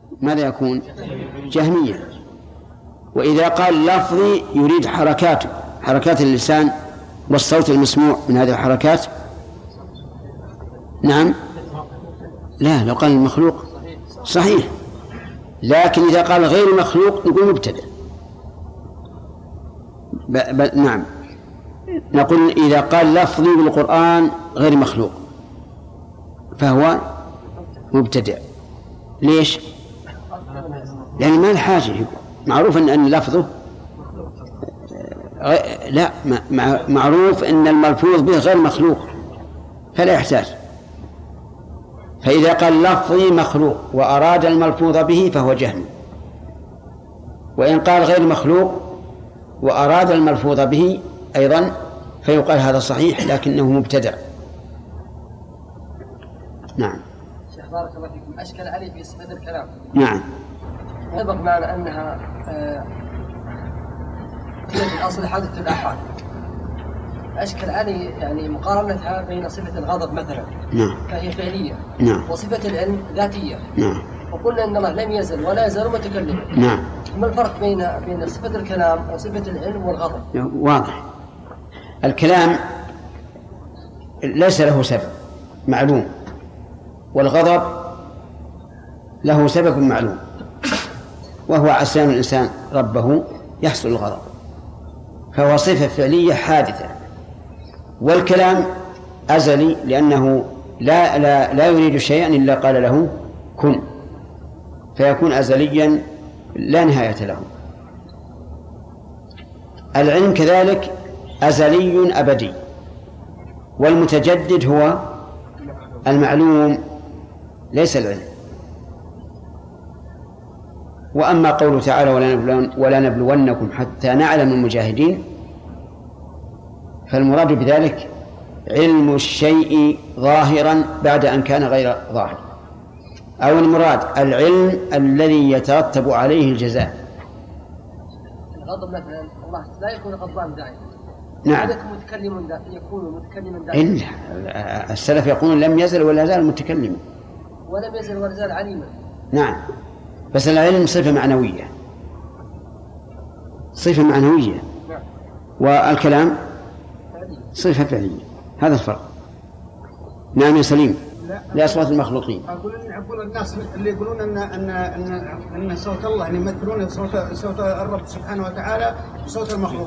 ماذا يكون؟ جهمية. وإذا قال لفظي يريد حركات اللسان والصوت المسموع من هذه الحركات. نعم، لا، لو قال المخلوق صحيح، لكن إذا قال غير مخلوق نقول مبتدأ. نعم، نقول إذا قال لفظي بالقرآن غير مخلوق فهو مبتدأ. ليش؟ لأن ما الحاجة، معروف أن لفظه لا، معروف أن الملفوظ به غير مخلوق فلا يحتاج. فإذا قال لفظي مخلوق وأراد الملفوظ به فهو جهمي، وإن قال غير مخلوق وأراد الملفوظ به أيضا فيقال هذا صحيح لكنه مبتدع. نعم. شيخ بارك الله فيكم، أشكل علي في صفة الكلام. نعم. سبق معنا أنها في الأصل حادثة الآحاد. أشكل علي يعني مقارنتها بين صفة الغضب مثلا. نعم. فهي فعلية. نعم. وصفة العلم ذاتية. نعم. وقلنا أن الله لم يزل ولا يزال متكلما. نعم. ما الفرق بين صفة الكلام وصفة العلم والغضب؟ واضح. الكلام ليس له سبب معلوم، والغضب له سبب معلوم، وهو عصيان الإنسان ربه يحصل الغضب، فهو صفة فعلية حادثة. والكلام أزلي لأنه لا يريد شيئا إلا قال له كن، فيكون أزليا لا نهاية له. العلم كذلك أزلي أبدي، والمتجدد هو المعلوم ليس العلم. وأما قوله تعالى ولا نبلونكم حتى نعلم المجاهدين، فالمراد بذلك علم الشيء ظاهرا بعد أن كان غير ظاهر، أو المراد العلم الذي يترتب عليه الجزاء. الغضب مثلا الله لا يكون غضبان دائما. نعم. يكون متكلما دائما. السلف يقولون لم يزل ولا زال متكلما. ولم يزل ولا زال عليما. نعم، بس العلم صفة معنوية، صفة معنوية. نعم. والكلام صفة فعلية. هذا الفرق. نعم يا سليم. لأصوات المخلوقين. أقول الناس اللي يقولون أن صوت الله يعني يمثلون صوت الرب سبحانه وتعالى بصوت المخلوق.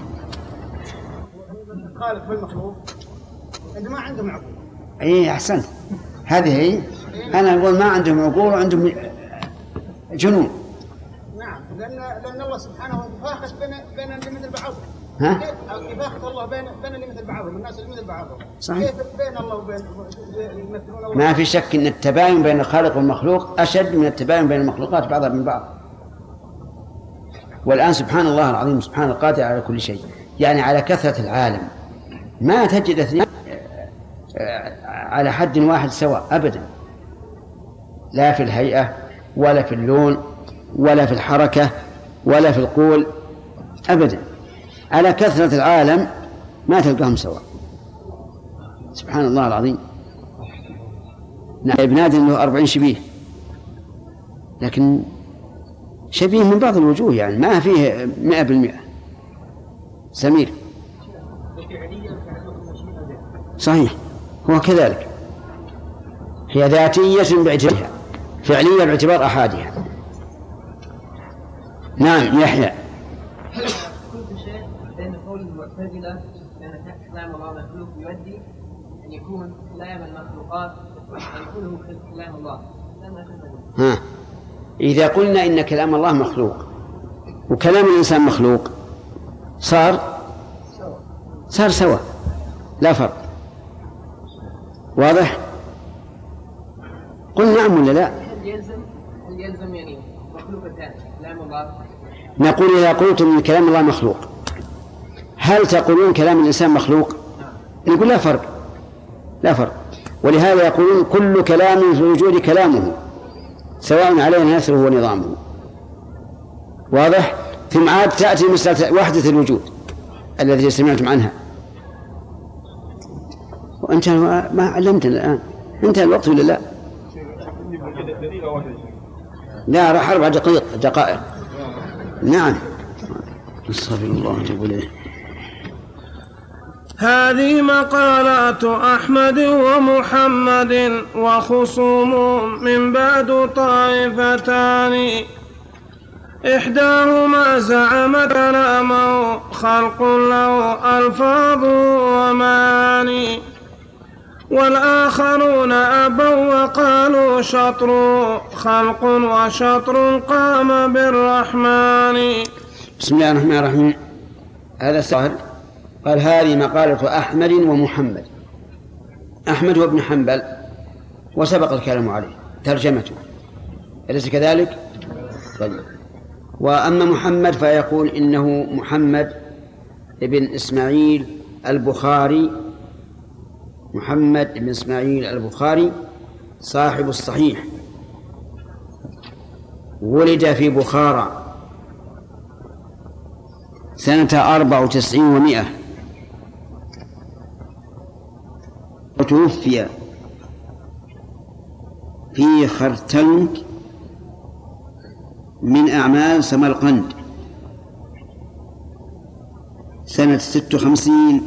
الخالق بالمخلوق عندما ما عندهم عقول. أي أحسنت، هذه هي. أنا أقول ما عندهم عقول وعندهم جنون. نعم، لأن الله سبحانه يفاخر بين اللي مثل بعضهم. ها؟ يفاخر الله بين اللي مثل بعضهم، الناس اللي مثل بعضهم. صحيح. كيف بين الله وبين يمثلون الله؟ ما في شك أن التباين بين الخالق والمخلوق أشد من التباين بين المخلوقات بعضها من بعض. والآن سبحان الله العظيم، سبحان القادر على كل شيء، يعني على كثرة العالم ما تجد اثنين على حد واحد سواء أبدا، لا في الهيئة ولا في اللون ولا في الحركة ولا في القول أبدا. على كثرة العالم ما تلقاهم سواء. سبحان الله العظيم. نعم، ابن آدم له 40 شبيه، لكن شبيه من بعض الوجوه، يعني ما فيه 100%. سمير. صحيح، هو كذلك، هي ذاتية باعتبارها، فعلية باعتبار أحادها. نعم يحيى. كل شيء بين قول المعتزلة أن كلام الله مخلوق يؤدي أن يكون كلام المخلوقات أن يكونه كلام الله. ها، إذا قلنا إن كلام الله مخلوق وكلام الإنسان مخلوق صار سوا، لا فرق. واضح؟ قل نعم ولا لا؟ هل يلزم يعني مخلوقتان كلام الله؟ نقول إذا قلتم إن كلام الله مخلوق هل تقولون كلام الإنسان مخلوق؟ نقول لا فرق. ولهذا يقولون كل كلام في الوجود كلامه سواء علينا نثره ونظامه. واضح؟ ثم عاد تأتي مسألة وحدة الوجود الذي سمعتم عنها، وأنت ما علمتنا الآن. انتهى الوقت ولا لا؟ لا، راح 4 دقائق. نعم. استغفر الله يقول إيه. هذه مقالات أحمد ومحمد وخصوم من بعد طائفتان، إحداهما زعمت كلامه خلق له ألفاظ ومعاني، والآخرون أبوا وقالوا شطر خلق وشطر قام بالرحمن. بسم الله الرحمن الرحيم. هذا سهل. قال هذه مقالة أحمد ومحمد. أحمد هو ابن حنبل وسبق الكلام عليه ترجمته، أليس كذلك؟ طيب. وأما محمد فيقول إنه محمد ابن إسماعيل البخاري، محمد بن إسماعيل البخاري صاحب الصحيح، ولد في بخارى سنة 94 و100، وتوفي في خرتنك من أعمال سمرقند سنة 56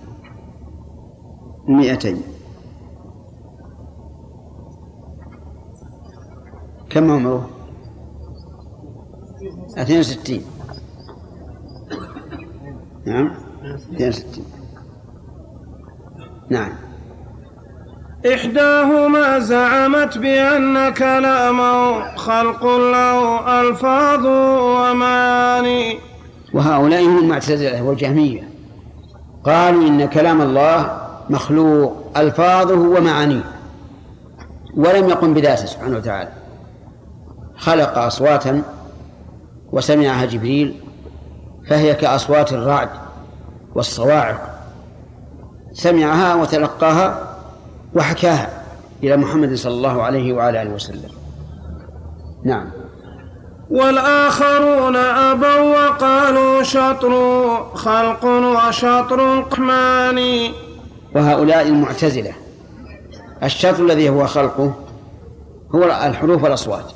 و200. كم عمره؟ 62. نعم 62. نعم. إحداهما زعمت بأن كلامه خلق له ألفاظ ومعاني، وهؤلاء هم المعتزلة والجهمية، قالوا إن كلام الله مخلوق ألفاظه ومعانيه، ولم يقم بذاته سبحانه وتعالى. خلق أصواتا وسمعها جبريل فهي كأصوات الرعد والصواعق، سمعها وتلقاها وحكاها إلى محمد صلى الله عليه وعلى آله وسلم. نعم. والآخرون أبوا وقالوا شطر خلق وشطر رحمن. وهؤلاء المعتزلة الشطر الذي هو خلقه هو الحروف والأصوات،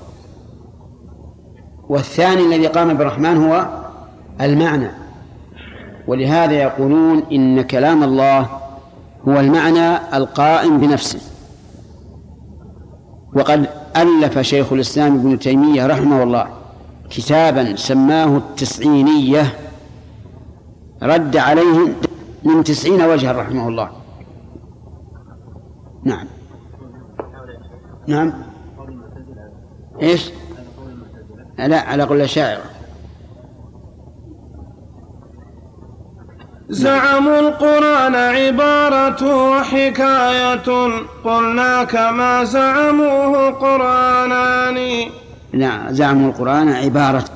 والثاني الذي قام بالرحمن هو المعنى، ولهذا يقولون إن كلام الله هو المعنى القائم بنفسه. وقد ألف شيخ الإسلام ابن تيمية رحمه الله كتابا سماه التسعينية، رد عليهم من 90 وجها رحمه الله. نعم. نعم. إيش؟ لا، على قول الشاعر. زعموا القرآن عبارة وحكاية، قلنا كما زعموه قرآنان. نعم. زعموا القرآن عبارة،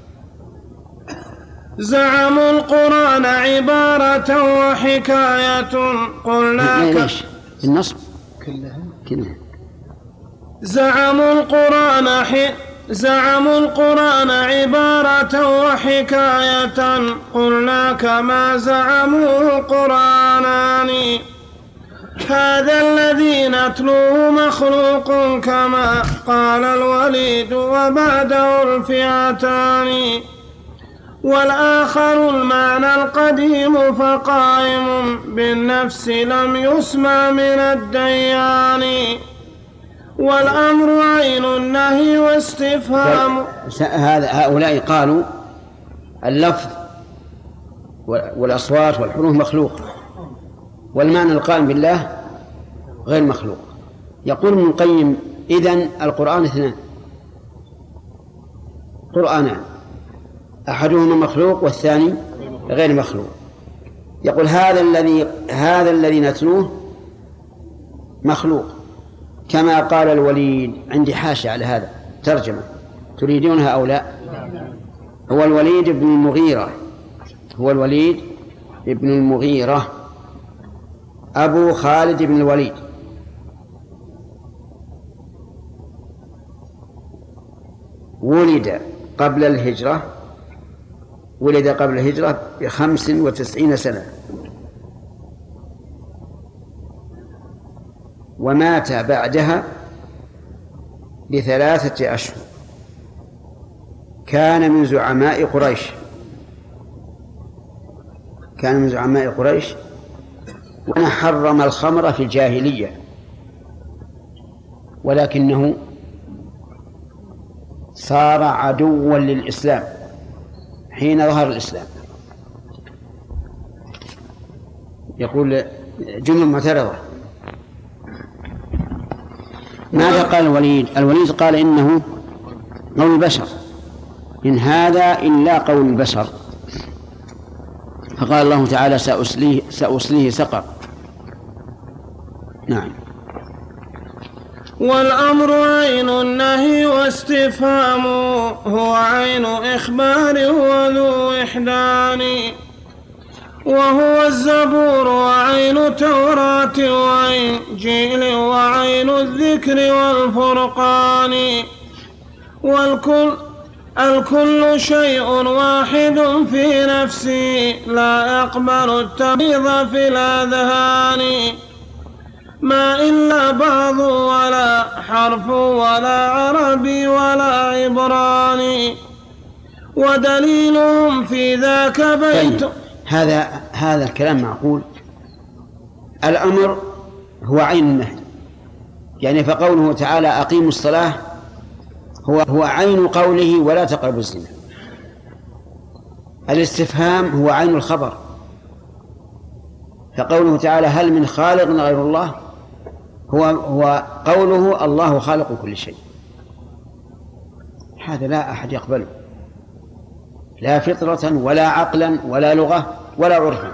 زعموا القرآن عبارة وحكاية، قلنا ليش النصب كلها. زعموا القرآن عبارة وحكاية، قلنا كما زعموه قرآنان. هذا الذي نتلوه مخلوق كما قال الوليد وبعده الفئتان، والآخر المعنى القديم فقائم بالنفس لم يسمع من الديان، والأمر عين النهي واستفهام. هؤلاء قالوا اللفظ والأصوات والحروف مخلوق، والمعنى القائم بالله غير مخلوق. يقول ابن القيم إذن القرآن 2 قرآنان، أحدهما مخلوق والثاني غير مخلوق. يقول هذا الذي نتلوه مخلوق كما قال الوليد. عندي حاشة على هذا ترجمة تريدونها أو لا؟ هو الوليد بن المغيرة، هو الوليد بن المغيرة أبو خالد بن الوليد، ولد قبل الهجرة ب95 سنة، ومات بعدها ب3 أشهر. كان من زعماء قريش وأنا حرم الخمر في الجاهلية، ولكنه صار عدوا للإسلام حين ظهر الإسلام. يقول جملة معترضة. ماذا قال الوليد؟ الوليد قال إنه قول البشر، إن هذا إلا قول البشر. فقال الله تعالى سأصليه سقر. نعم. والأمر عين النهي واستفهامه هو عين إخبار وذو إحدان، وهو الزبور وعين توراة وإنجيل وعين الذكر والفرقان، الكل شيء واحد في نفسي لا يقبل التبيض في الأذهان، ما إلا بعض ولا حرف ولا عربي ولا عبراني، ودليلهم في ذاك بيت. هذا الكلام معقول. الأمر هو عين النهي، يعني فقوله تعالى أقيموا الصلاة هو عين قوله ولا تقربوا الزنا. الاستفهام هو عين الخبر، فقوله تعالى هل من خالق غير الله هو قوله الله خالق كل شيء. هذا لا أحد يقبله، لا فطرة ولا عقلا ولا لغة ولا عرفا.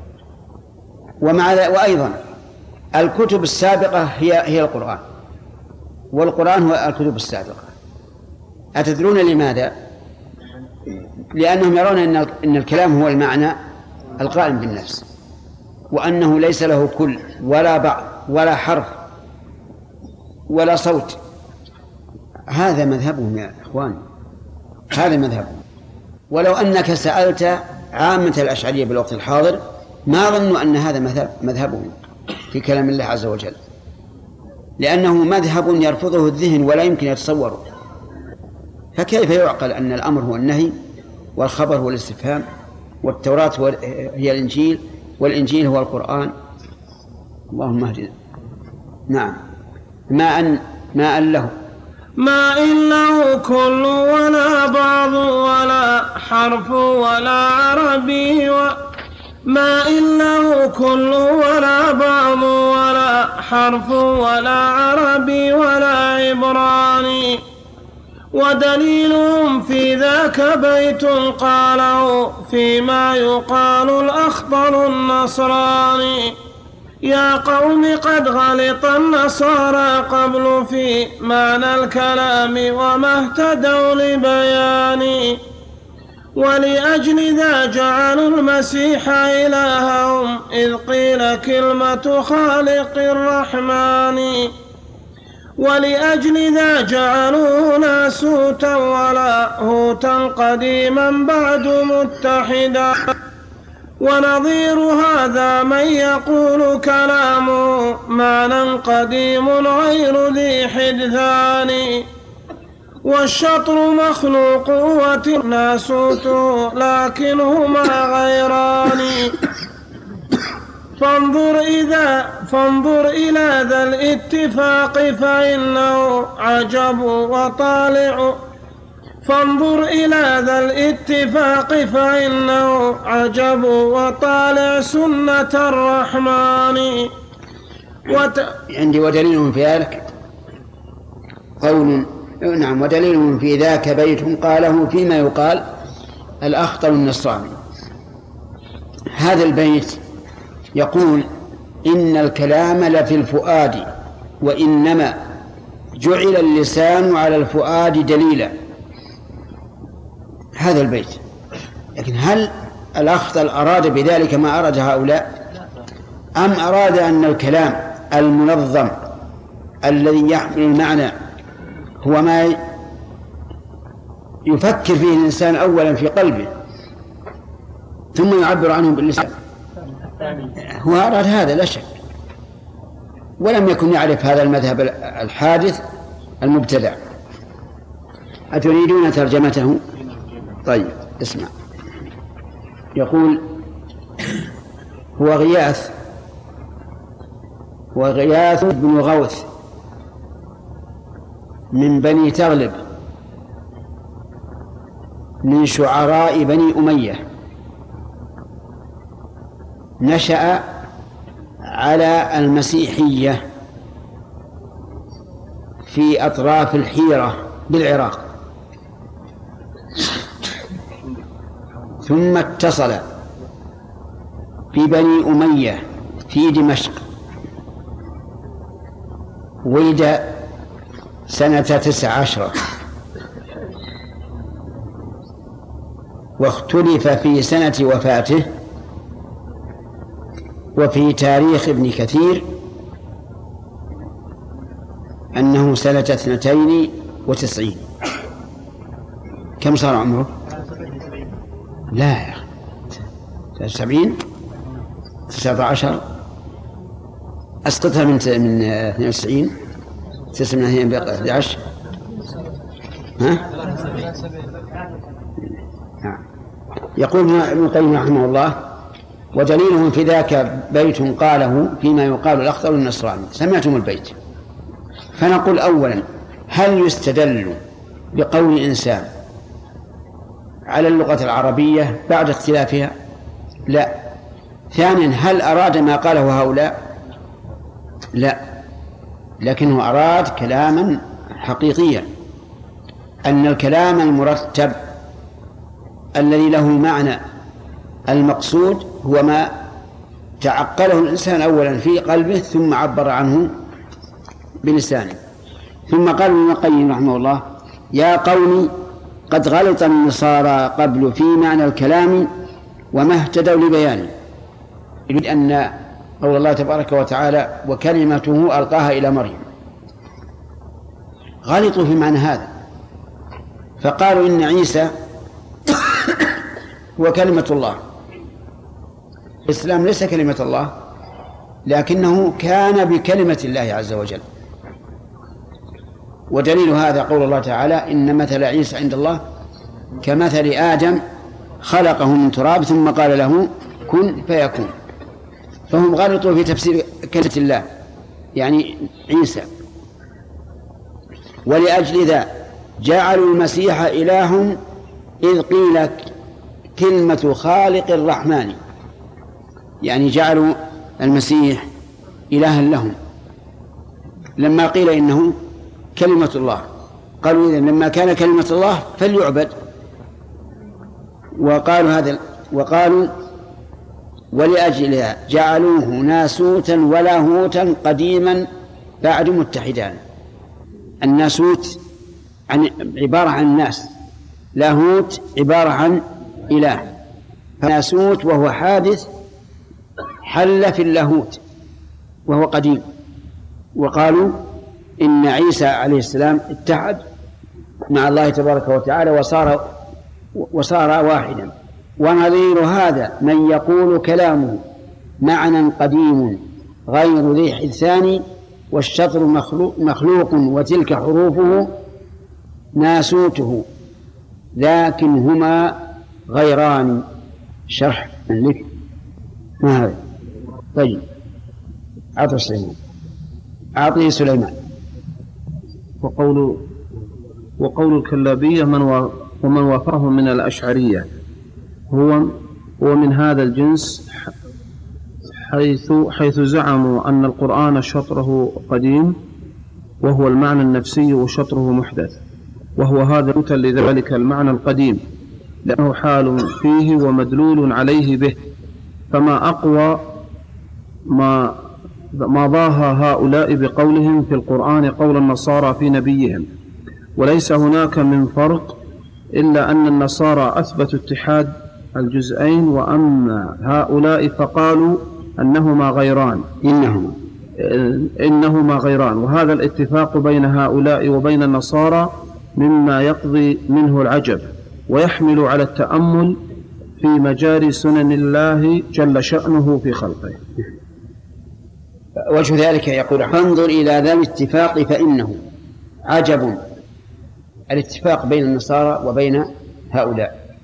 وأيضا الكتب السابقة هي القرآن، والقرآن هو الكتب السابقة. أتدرون لماذا؟ لأنهم يرون أن الكلام هو المعنى القائم بالنفس، وأنه ليس له كل ولا بعض ولا حرف ولا صوت. هذا مذهبهم يا إخوان، هذا مذهبهم. ولو أنك سألت عامة الأشعرية بالوقت الحاضر ما ظنوا أن هذا مذهبهم في كلام الله عز وجل، لأنه مذهب يرفضه الذهن ولا يمكن يتصوره. فكيف يعقل أن الأمر هو النهي والخبر هو الاستفهام والتوراة هي الإنجيل والإنجيل هو القرآن؟ اللهم اهدنا. نعم. ما أن له كل ولا بعض ولا حرف ولا عربي ما إن له كل ولا بعض ولا حرف ولا عربي ولا عبراني، ودليلهم في ذاك بيت قاله فيما يقال الأخضر النصراني، يا قوم قد غلط النصارى قبل في معنى الكلام وما اهتدوا لبياني، ولأجل ذا جعلوا المسيح إلههم إذ قيل كلمة خالق الرحمن، ولأجل ذا جعلوا ناسوتا ولا هوتا قديما بعد متحدا، ونظير هذا من يقول كلامه معنى قديم غير ذي حدثان، والشطر مخلوق والناسوت لكنهما غيران، فانظر إلى ذا الاتفاق فإنه عجب وطالع، فانظر إلى ذا الاتفاق فإنه عجب وطالع سنة الرحمن. عندي ودليل في ذلك قول نعم، ودليل في ذاك بيت قاله فيما يقال الأخطر النصراني. هذا البيت يقول إن الكلام لفي الفؤاد وإنما جعل اللسان على الفؤاد دليلا. هذا البيت، لكن هل الأخطل أراد بذلك ما أراد هؤلاء، أم أراد أن الكلام المنظم الذي يحمل المعنى هو ما يفكر فيه الإنسان أولا في قلبه ثم يعبر عنه باللسان؟ هو أراد هذا لا شك، ولم يكن يعرف هذا المذهب الحادث المبتدع. أتريدون ترجمته؟ طيب اسمع، يقول هو غياث بن غوث من بني تغلب من شعراء بني أمية، نشأ على المسيحية في أطراف الحيرة بالعراق، ثم اتصل ببني أمية في دمشق، ولد سنة 19 واختلف في سنة وفاته وفي تاريخ ابن كثير أنه سنة 92. كم صار عمره؟ لا يا أخي 70 19 أسقطها من 92 تسمى هي بقى 11. ها؟ يقول ابن القيم رحمه الله: ودليلهم في ذاك بيت قاله فيما يقال الأخضر النصراني. سمعتم البيت؟ فنقول أولا: هل يستدل بقول إنسان على اللغة العربية بعد اختلافها؟ لا. ثانيا: هل أراد ما قاله هؤلاء؟ لا، لكنه أراد كلاما حقيقيا، أن الكلام المرتب الذي له المعنى المقصود هو ما تعقله الإنسان أولا في قلبه ثم عبر عنه بلسانه. ثم قال ابن القيم رحمه الله: يا قوم قد غلط النصارى قبل في معنى الكلام وما اهتدوا لبيانه. يريد أن قول الله تبارك وتعالى: وكلمته ألقاها إلى مريم، غلطوا في معنى هذا، فقالوا إن عيسى هو كلمة الله. الإسلام ليس كلمة الله، لكنه كان بكلمة الله عز وجل. ودليل هذا قول الله تعالى: إن مثل عيسى عند الله كمثل آدم خلقه من تراب ثم قال له كن فيكون. فهم غلطوا في تفسير كلمة الله يعني عيسى. ولأجل ذا جعلوا المسيح إله إذ قيل كلمة خالق الرحمن، يعني جعلوا المسيح إلها لهم لما قيل إنه كلمة الله. قالوا إذن لما كان كلمة الله فليعبد. وقالوا ولأجلها جعلوه ناسوتا ولاهوتا قديما بعد متحدان. الناسوت عبارة عن ناس، لاهوت عبارة عن إله. فناسوت وهو حادث حل في اللاهوت وهو قديم. وقالوا إن عيسى عليه السلام اتحد مع الله تبارك وتعالى وصار واحدا. ونظير هذا من يقول كلامه معنى قديم غير ذي حدثان والشطر مخلوق وتلك حروفه ناسوته لكن هما غيران. شرح لك ما هذا؟ طيب أعطي سليمان. وقول الكلابية ومن وافره من الأشعرية هو من هذا الجنس، حيث زعموا أن القرآن شطره قديم وهو المعنى النفسي وشطره محدث، وهو هذا مثل لذلك المعنى القديم لأنه حال فيه ومدلول عليه به. فما أقوى ما ضاها هؤلاء بقولهم في القرآن قول النصارى في نبيهم. وليس هناك من فرق إلا أن النصارى أثبتوا اتحاد الجزئين، وأما هؤلاء فقالوا أنهما غيران. إنهما غيران. وهذا الاتفاق بين هؤلاء وبين النصارى مما يقضي منه العجب ويحمل على التأمل في مجاري سنن الله جل شأنه في خلقه. وجه ذلك يقول: فانظر إلى ذا الاتفاق فإنه عجب. الاتفاق بين النصارى وبين هؤلاء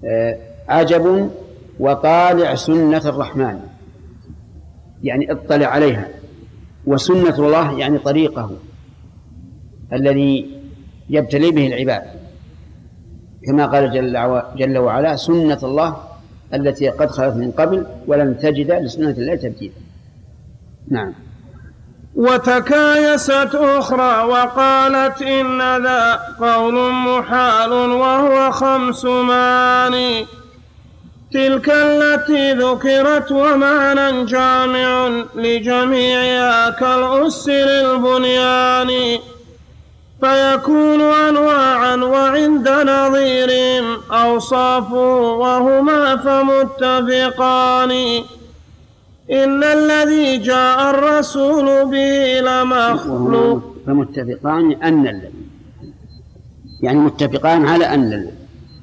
عجب وطالع سنة الرحمن يعني اطلع عليها، وسنة الله يعني طريقه الذي يبتلي به العباد، كما قال جل وعلا سنة الله التي قد خلت من قبل ولن تجد لسنة الله تبديلا. نعم. وتكايست أخرى وقالت إن ذا قول محال وهو 5 معاني، تلك التي ذكرت ومعنى جامع لجميعها كالأس للبنيان، فيكون أنواعا وعند نظيرهم أوصاف وهما فمتفقان. إن الذي جاء الرسول به لمخلوق. فمتفقان أن الذي يعني متفقان على أن الذي،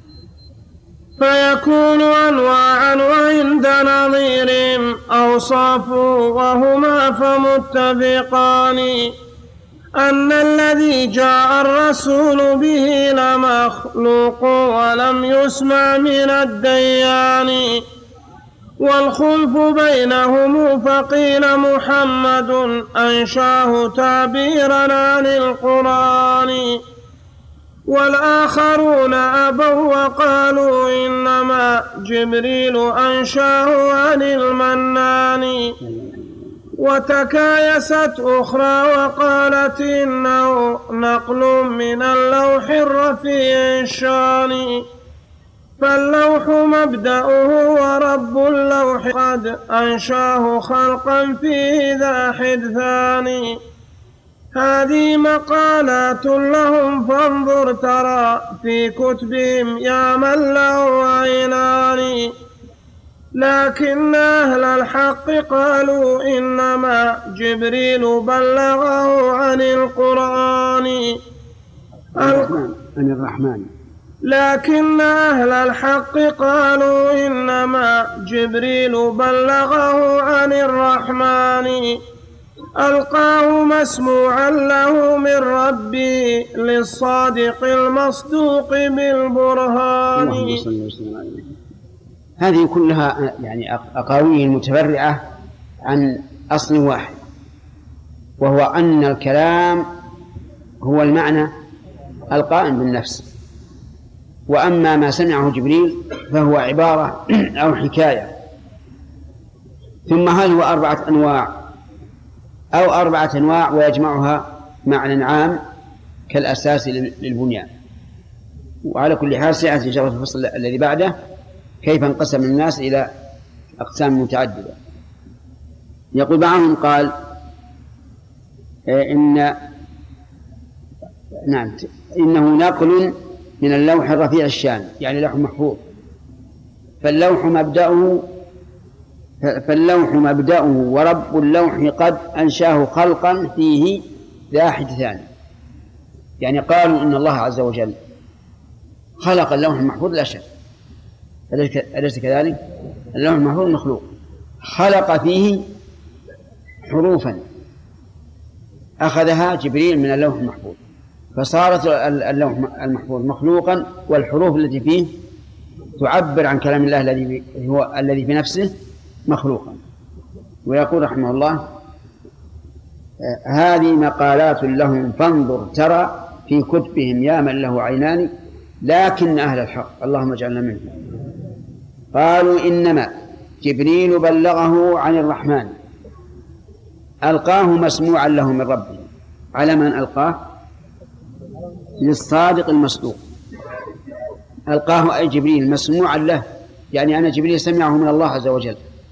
فيكون أنواعا وعند نظيرهم أوصاف وهما فمتفقان. أن الذي جاء الرسول به لمخلوق ولم يسمع من الديان، والخلف بينهم فقيل محمد أنشاه تعبيرا عن القرآن، والآخرون أبوا وقالوا إنما جبريل أنشاه عن المنان. وتكايست أخرى وقالت إنه نقل من اللوح الرفيع الشان، فاللوح مبدأه ورب اللوح قد أنشاه خلقا فيه ذا حدثان. هذه مقالات لهم فانظر ترى في كتبهم يا من له عينان، لكن أهل الحق قالوا إنما جبريل بلغه عن القرآن. لكن أهل الحق قالوا إنما جبريل بلغه عن الرحمن، ألقاه مسموعا له من ربي للصادق المصدوق بالبرهان. هذه كلها يعني أقاويل متفرعة عن أصل واحد، وهو أن الكلام هو المعنى القائم بالنفس، وأما ما سمعه جبريل فهو عبارة أو حكاية. ثم هل هو 4 أنواع أو 4 أنواع ويجمعها معنى عام كالأساس للبنيان؟ وعلى كل حال سيأتي إن شاء الله في الفصل الذي بعده كيف انقسم الناس إلى أقسام متعددة. يقول بعضهم قال إنه نقل من اللوح الرفيع الشان يعني لوح محفوظ، فاللوح مبدأه ورب اللوح قد أنشاه خلقا فيه ذا حدثان. يعني قالوا إن الله عز وجل خلق اللوح المحفوظ لا شك، أليس كذلك؟ اللوح المحفوظ مخلوق، خلق فيه حروفا أخذها جبريل من اللوح المحفوظ، فصارت اللوح المحفوظ مخلوقا، والحروف التي فيه تعبر عن كلام الله الذي في نفسه مخلوقا. ويقول رحمه الله هذه مقالات لهم فانظر ترى في كتبهم يا من له عينان، لكن أهل الحق اللهم اجعلنا منهم قالوا إنما جبريل بلغه عن الرحمن، ألقاه مسموعا له من ربه. على من ألقاه؟ للصادق المصدوق. ألقاه أي جبريل مسموعا له، يعني أن جبريل سمعه من الله عز وجل،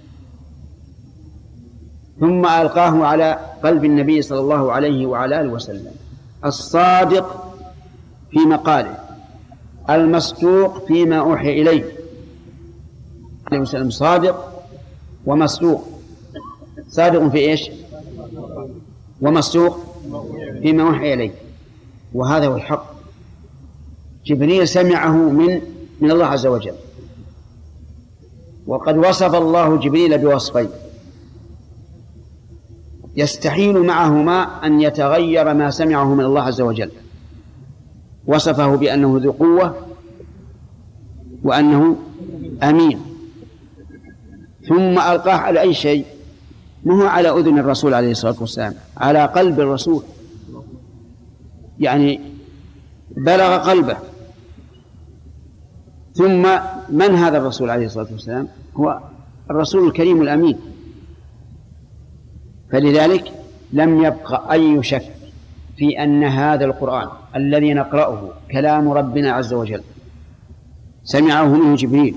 ثم ألقاه على قلب النبي صلى الله عليه وعلى آله وسلم، الصادق في مقاله، المصدوق فيما أوحي إليه عليه وسلم. صادق ومصدوق، صادق في إيش؟ ومصدوق فيما أوحي إليه، وهذا هو الحق. جبريل سمعه من الله عز وجل، وقد وصف الله جبريل بوصفين يستحيل معهما أن يتغير ما سمعه من الله عز وجل. وصفه بأنه ذو قوة وأنه أمين، ثم ألقاه على أي شيء؟ ما هو على أذن الرسول عليه الصلاة والسلام، على قلب الرسول، يعني بلغ قلبه. ثم من هذا الرسول عليه الصلاة والسلام؟ هو الرسول الكريم الأمين. فلذلك لم يبق أي شك في أن هذا القرآن الذي نقرأه كلام ربنا عز وجل، سمعه منه جبريل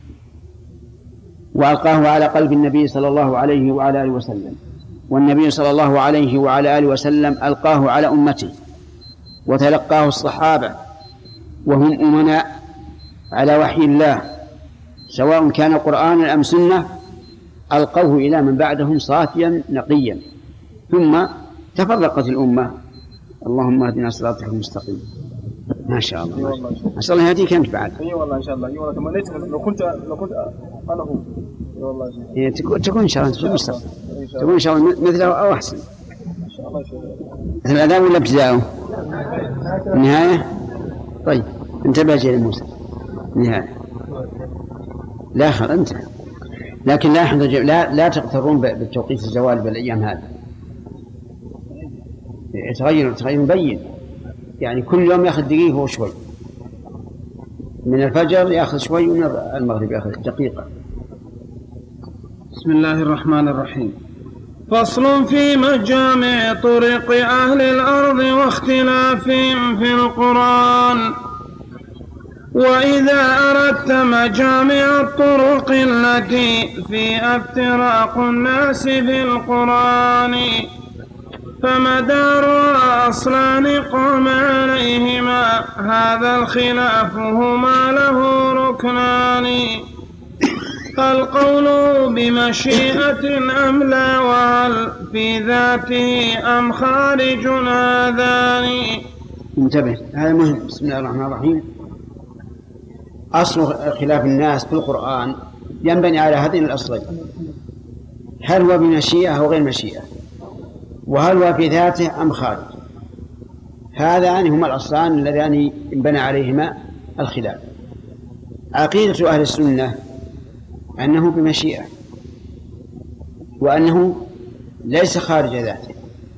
وألقاه على قلب النبي صلى الله عليه وعلى آله وسلم، والنبي صلى الله عليه وعلى آله وسلم ألقاه على أمته وتلقاه الصحابة وهم أمناء على وحي الله، سواء كان قرآنا أم سنة، ألقوه إلى من بعدهم صافيا نقيا، ثم تفرقت الأمة. اللهم اهدنا صراطك المستقيم. ما شاء الله، ما شاء الله يهديك أنت بعد. اي والله ان شاء الله. اي والله تمنيت لو كنت انا هو. اي والله تكون ان شاء الله في المستقبل، تكون ان شاء الله مثله او احسن. ان شاء الله. مثل الاداء ولا ابتداءه؟ النهايه. طيب انتبه يا موسى، نهايه لا خير انت، لكن لا تغترون بالتوقيت الزوال بالايام هذه. تغير مبين، يعني كل يوم ياخذ دقيقه وشوي، من الفجر ياخذ شوي ومن المغرب ياخذ دقيقه. بسم الله الرحمن الرحيم. فصل في مجامع طرق أهل الأرض واختلافهم في القرآن. وإذا أردت مجامع الطرق التي فيها افتراق الناس في القرآن فمدارها أصلان قام عليهما هذا الخلاف هما له ركنان: القول بمشيئة أم لا، وهل في ذاته أم خارج هذان. انتبه، هذا مهم. بسم الله الرحمن الرحيم. أصل خلاف الناس في القرآن ينبني على هذين الأصلين: هل هو بمشيئة أو غير مشيئة، وهل هو في ذاته أم خارج. هذان هما الأصلان اللذان انبنى عليهما الخلاف. عقيدة أهل السنة أنه بمشيئة، وأنه ليس خارج ذاته،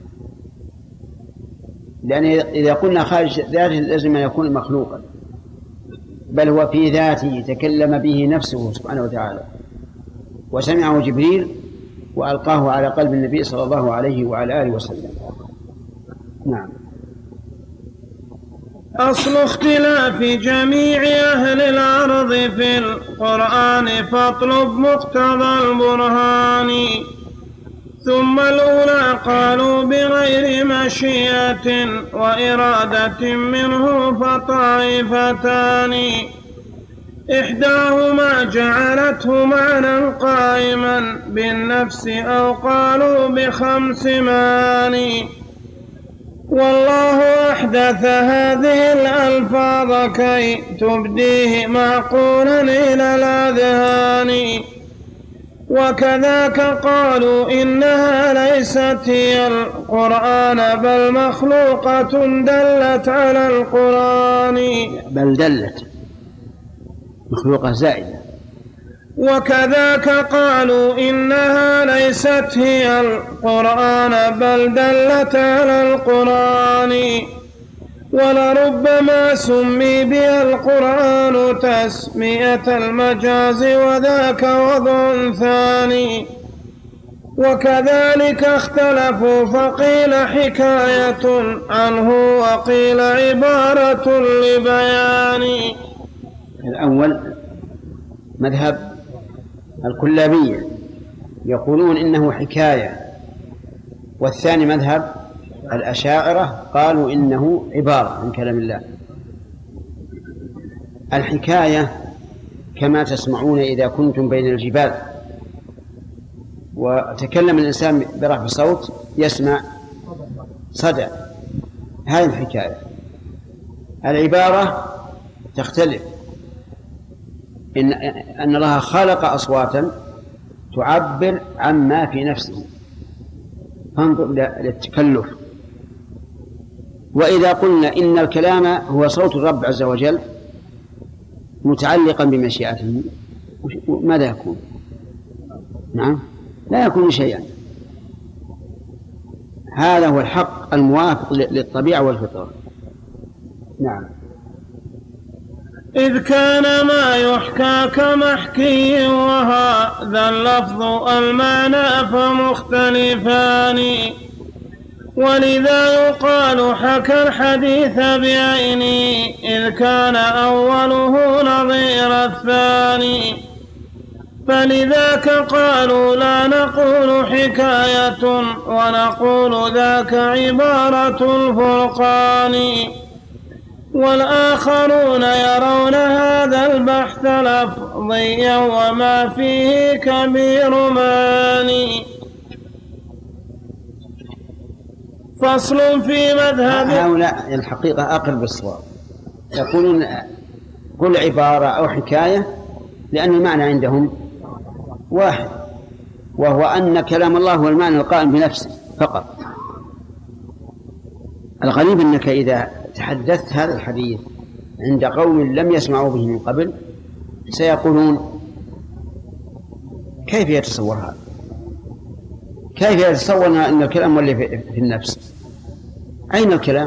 لأن إذا قلنا خارج ذاته لازم أن يكون مخلوقا، بل هو في ذاته تكلم به نفسه سبحانه وتعالى، وسمعه جبريل وألقاه على قلب النبي صلى الله عليه وعلى آله وسلم. نعم. أصل اختلاف جميع أهل الأرض في القرآن فاطلب مقتضى البرهان. ثم الأولى قالوا بغير مشيئة وإرادة منه فطائفتان: إحداهما جعلته معنى قائما بالنفس، أو قالوا بخمس معاني. والله أحدث هذه الألفاظ كي تبديه معقولا إلى الأذهان. وكذاك قالوا إنها ليست هي القرآن بل مخلوقة دلت على القرآن، بل دلت مخلوقة زائدة. وكذاك قالوا إنها ليست هي القرآن بل دلت على القرآن. ولربما سمي بها القرآن تسمية المجاز وذاك وضع ثاني. وكذلك اختلفوا فقيل حكاية عنه وقيل عبارة لبيان. الأول مذهب الكلابية يقولون إنه حكاية، والثاني مذهب الأشاعرة قالوا إنه عبارة عن كلام الله. الحكاية كما تسمعون إذا كنتم بين الجبال وتكلم الإنسان برفع صوت يسمع صدى، هذه الحكاية. العبارة تختلف، أن الله خلق أصواتا تعبر عما في نفسه، فانظر للتكلف. وإذا قلنا إن الكلام هو صوت الرب عز وجل متعلقا بمشيئته ماذا يكون؟ نعم لا يكون شيئا. هذا هو الحق الموافق للطبيعة والفطرة. نعم. إذ كان ما يحكى كمحكي وهذا اللفظ المعنى فمختلفان، ولذا يقال حكى الحديث بعينه إذ كان أوله نظير الثاني، فلذاك قالوا لا نقول حكاية ونقول ذاك عبارة الفرقان، والآخرون يرون هذا البحث لفظيا وما فيه كبير ماني. فصل في مذهب هؤلاء الحقيقة أقرب بالصواب، يقولون كل عبارة أو حكاية لأن المعنى عندهم واحد، وهو أن كلام الله هو المعنى القائم بنفسه فقط. الغريب أنك إذا تحدثت هذا الحديث عند قوم لم يسمعوا به من قبل سيقولون كيف يتصور هذا؟ كيف يتصور أن الكلام واللي في النفس؟ أين الكلام؟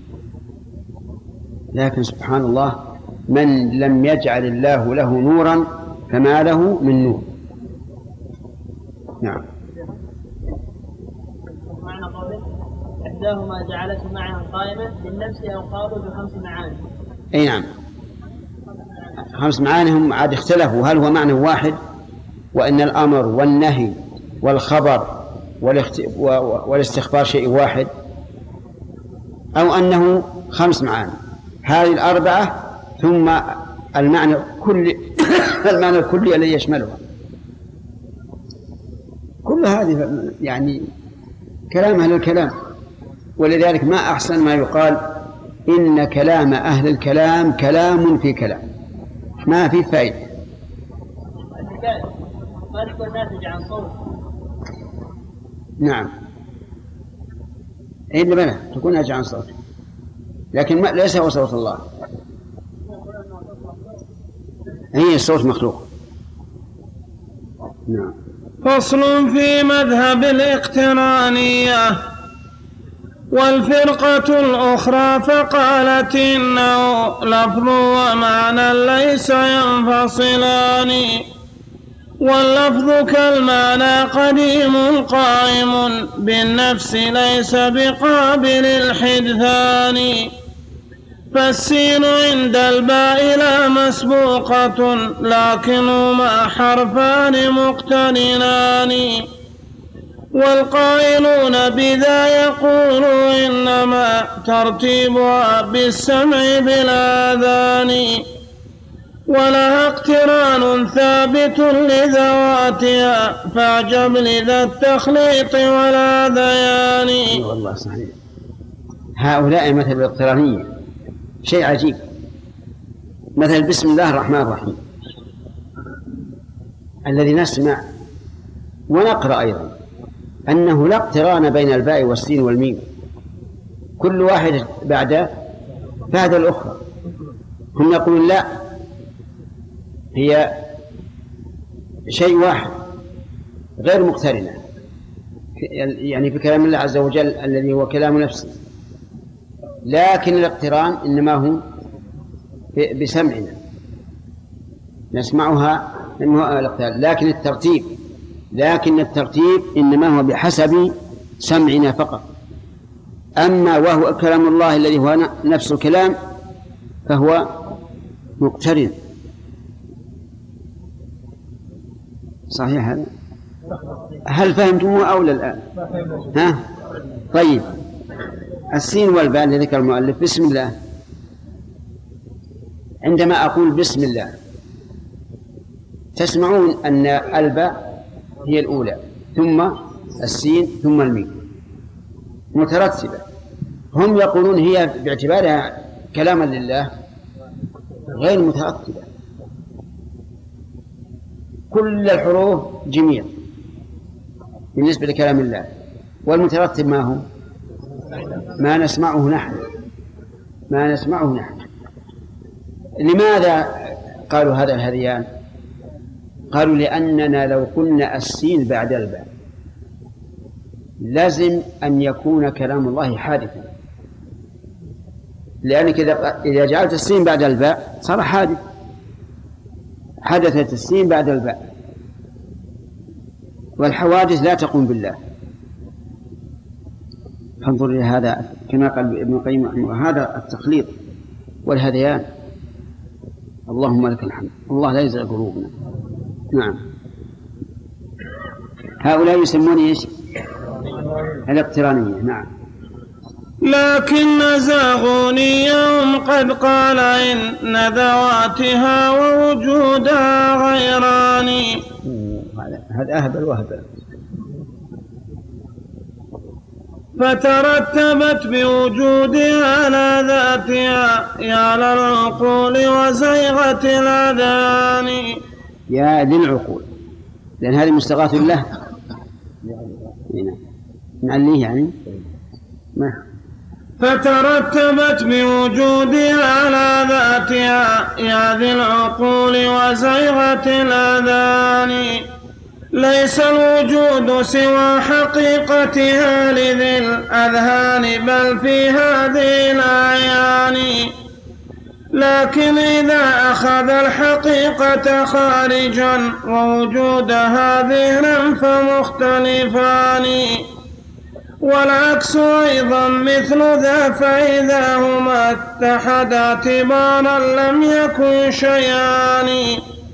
لكن سبحان الله من لم يجعل الله له نورا فما له من نور. نعم. معنى قوله إحداهما جعلته معها قائمة بالنفس أو قالوا بخمس معاني. أي نعم، 5 معاني هم عاد اختلفوا هل هو معنى واحد وإن الأمر والنهي والخبر والاستخبار شيء واحد، أو أنه 5 معاني. هذه الأربعة ثم المعنى الكلي المعنى الكلي الذي يشملها. كل هذه يعني كلام أهل الكلام، ولذلك ما أحسن ما يقال إن كلام أهل الكلام كلام في كلام، ما في فائدة. ما تكون ناتج عن صوت. نعم إلا بنا تكون ناتج عن صوت، لكن ليس هو صوت الله، هي الصوت مخلوق. نعم. فصل في مذهب الاقترانية. والفرقة الأخرى فقالت إنه لفظ ومعنى ليس ينفصلان، واللفظ كالمعنى قديم قائم بالنفس ليس بقابل الحدثان، فالسين عند الباء لا مسبوقة لكنهما حرفان مقترنان، والقائلون بذا يقولوا إنما ترتيبها بالسمع بالآذان، ولها اقتران ثابت لذواتها فاعجب لذا التخليط والهذيان. والله صحيح، هؤلاء مثل الاقترانية شيء عجيب. مثل بسم الله الرحمن الرحيم الذي نسمع ونقرأ أيضا أنه لا اقتران بين الباء والسين والميم، كل واحد بعد الأخرى. هم يقولون لا، هي شيء واحد غير مقترنة، يعني في كلام الله عز وجل الذي هو كلام نفسه، لكن الاقتران إنما هو بسمعنا نسمعها إنه الاقتران، لكن الترتيب إنما هو بحسب سمعنا فقط. أما وهو كلام الله الذي هو نفس الكلام فهو مقترن. صحيح هذا؟ هل فهمتموه أو لا الآن؟ ها؟ طيب، السين والباء الذي ذكر المؤلف بسم الله، عندما أقول بسم الله تسمعون أن الباء هي الأولى ثم السين ثم الميم مترتبة. هم يقولون هي باعتبارها كلاما لله غير مترتبة، كل الحروف جميع بالنسبة لكلام الله، والمترتب ما هو؟ ما نسمعه نحن. لماذا قالوا هذا الهذيان؟ قالوا لأننا لو قلنا السين بعد الباء لازم أن يكون كلام الله حادثا، لأنك إذا جعلت السين بعد الباء صار حادث، حدثت السين بعد الباء، والحوادث لا تقوم بالله. فانظر إلى هذا كما قال ابن القيم، هذا التخليط والهذيان. اللهم لك الحمد، الله لا يزغ قلوبنا. نعم، هؤلاء يسمون ايش؟ الاقترانية. نعم. لكن زاغونيهم قد قال إن ذواتها ووجودها غيران. هذا أهبل وهبل. فترتبت بوجودها على ذاتها يا للعقول وزيغة الأذان. يا للعقول، لأن هذه مستغاث له. نعليه يعني ما. فترتبت بوجودها على ذاتها يا ذي العقول وزيغة الأذان. ليس الوجود سوى حقيقتها لذي الأذهان بل في هذه الأعيان. لكن إذا أخذ الحقيقة خارجا ووجودها ذهنا فمختلفان. والعكس أيضا مثل ذا فإذا هما اتحدا اعتبارا لم يكن شيئان.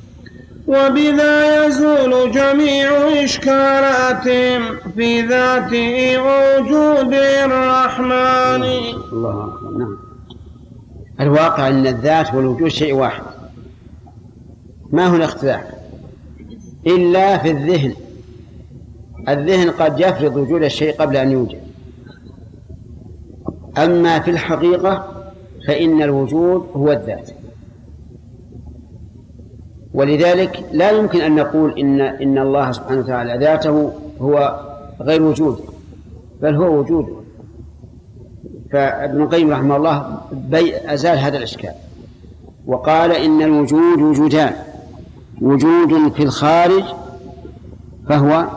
وبذا يزول جميع إشكالاتهم في ذاته ووجود الرحمن. الله أكبر. نعم. الواقع أن الذات والوجود شيء واحد، ما هو الاختلاف إلا في الذهن. الذهن قد يفرض وجود الشيء قبل أن يوجد، أما في الحقيقة فإن الوجود هو الذات. ولذلك لا يمكن أن نقول إن الله سبحانه وتعالى ذاته هو غير وجود، بل هو وجود. فابن القيم رحمه الله أزال هذا الإشكال وقال إن الوجود وجودان: وجود في الخارج فهو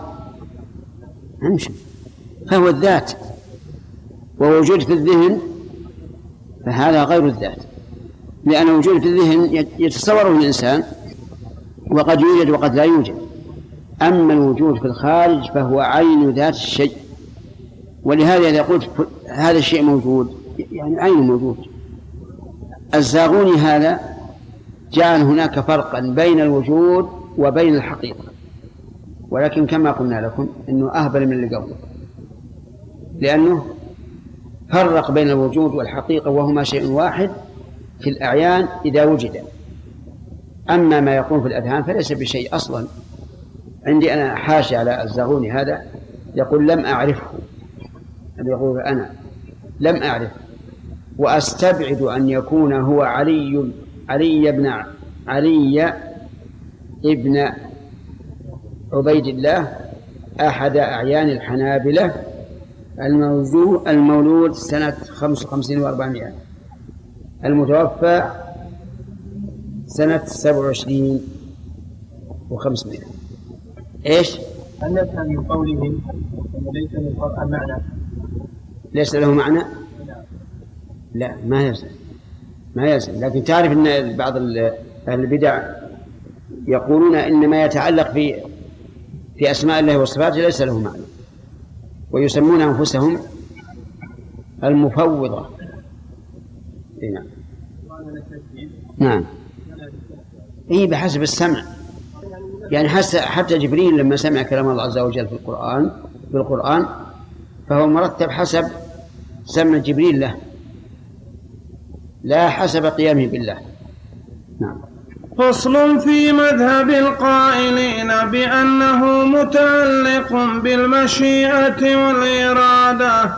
الذات، ووجود في الذهن فهذا غير الذات، لأن الوجود في الذهن يتصوره الإنسان وقد يوجد وقد لا يوجد، أما الوجود في الخارج فهو عين ذات الشيء. ولهذا إذا قلت هذا الشيء موجود يعني عين موجود. الزاغوني هذا جعل هناك فرقا بين الوجود وبين الحقيقة، ولكن كما قلنا لكم إنه أهبل من اللي قبله، لأنه فرق بين الوجود والحقيقة وهما شيء واحد في الأعيان إذا وجد، أما ما يكون في الأذهان فليس بشيء أصلا. عندي أنا حاشي على الزاغوني هذا يقول لم أعرفه، يقول أنا لم أعرف، وأستبعد أن يكون هو علي ابن عبيد الله أحد أعيان الحنابلة المولود سنة 55 و400، المتوفى سنة 27 و500. إيش؟ هل نفهم من قولهم ليس للقرآن معنى؟ ليس له معنى؟ لا، ما يلزم. لكن تعرف أن بعض أهل البدع يقولون إن ما يتعلق في أسماء الله وصفاته ليس له معنى، ويسمون أنفسهم المفوضة. نعم. إيه، بحسب السمع. يعني حتى جبريل لما سمع كلام الله عز وجل في القرآن فهو مرتب حسب سمع جبريل له، لا حسب قيامه بالله. نعم. فصل في مذهب القائلين بأنه متعلق بالمشيئة والإرادة،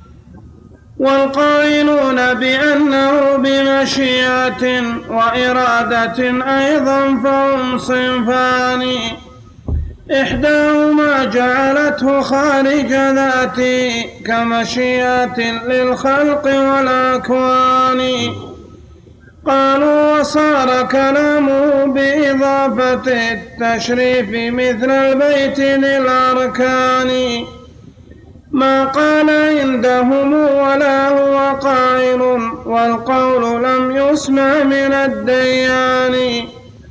والقائلون بأنه بمشيئة وإرادة أيضا فهم صنفان: إحداهما جعلته خارج ذاته كمشيئة للخلق والأكوان، قالوا وصار كلامه بإضافة التشريف مثل البيت للأركان ما قال عندهم ولا هو قائل والقول لم يسمع من الديان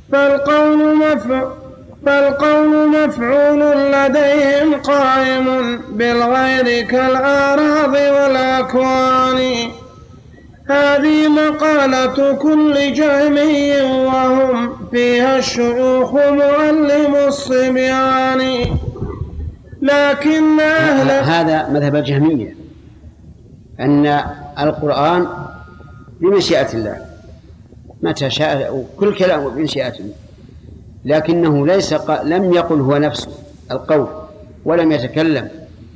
فالقول مفعول لديهم قائم بالغير كالأراض والأكوان هذه مقالة كل جهمي وهم فيها الشيوخ معلم الصبيان لكن هذا مذهب الجهمية أن القرآن بمشيئة الله متى شاء كل كلام بمشيئته لكنه لم يقل هو نفسه القول ولم يتكلم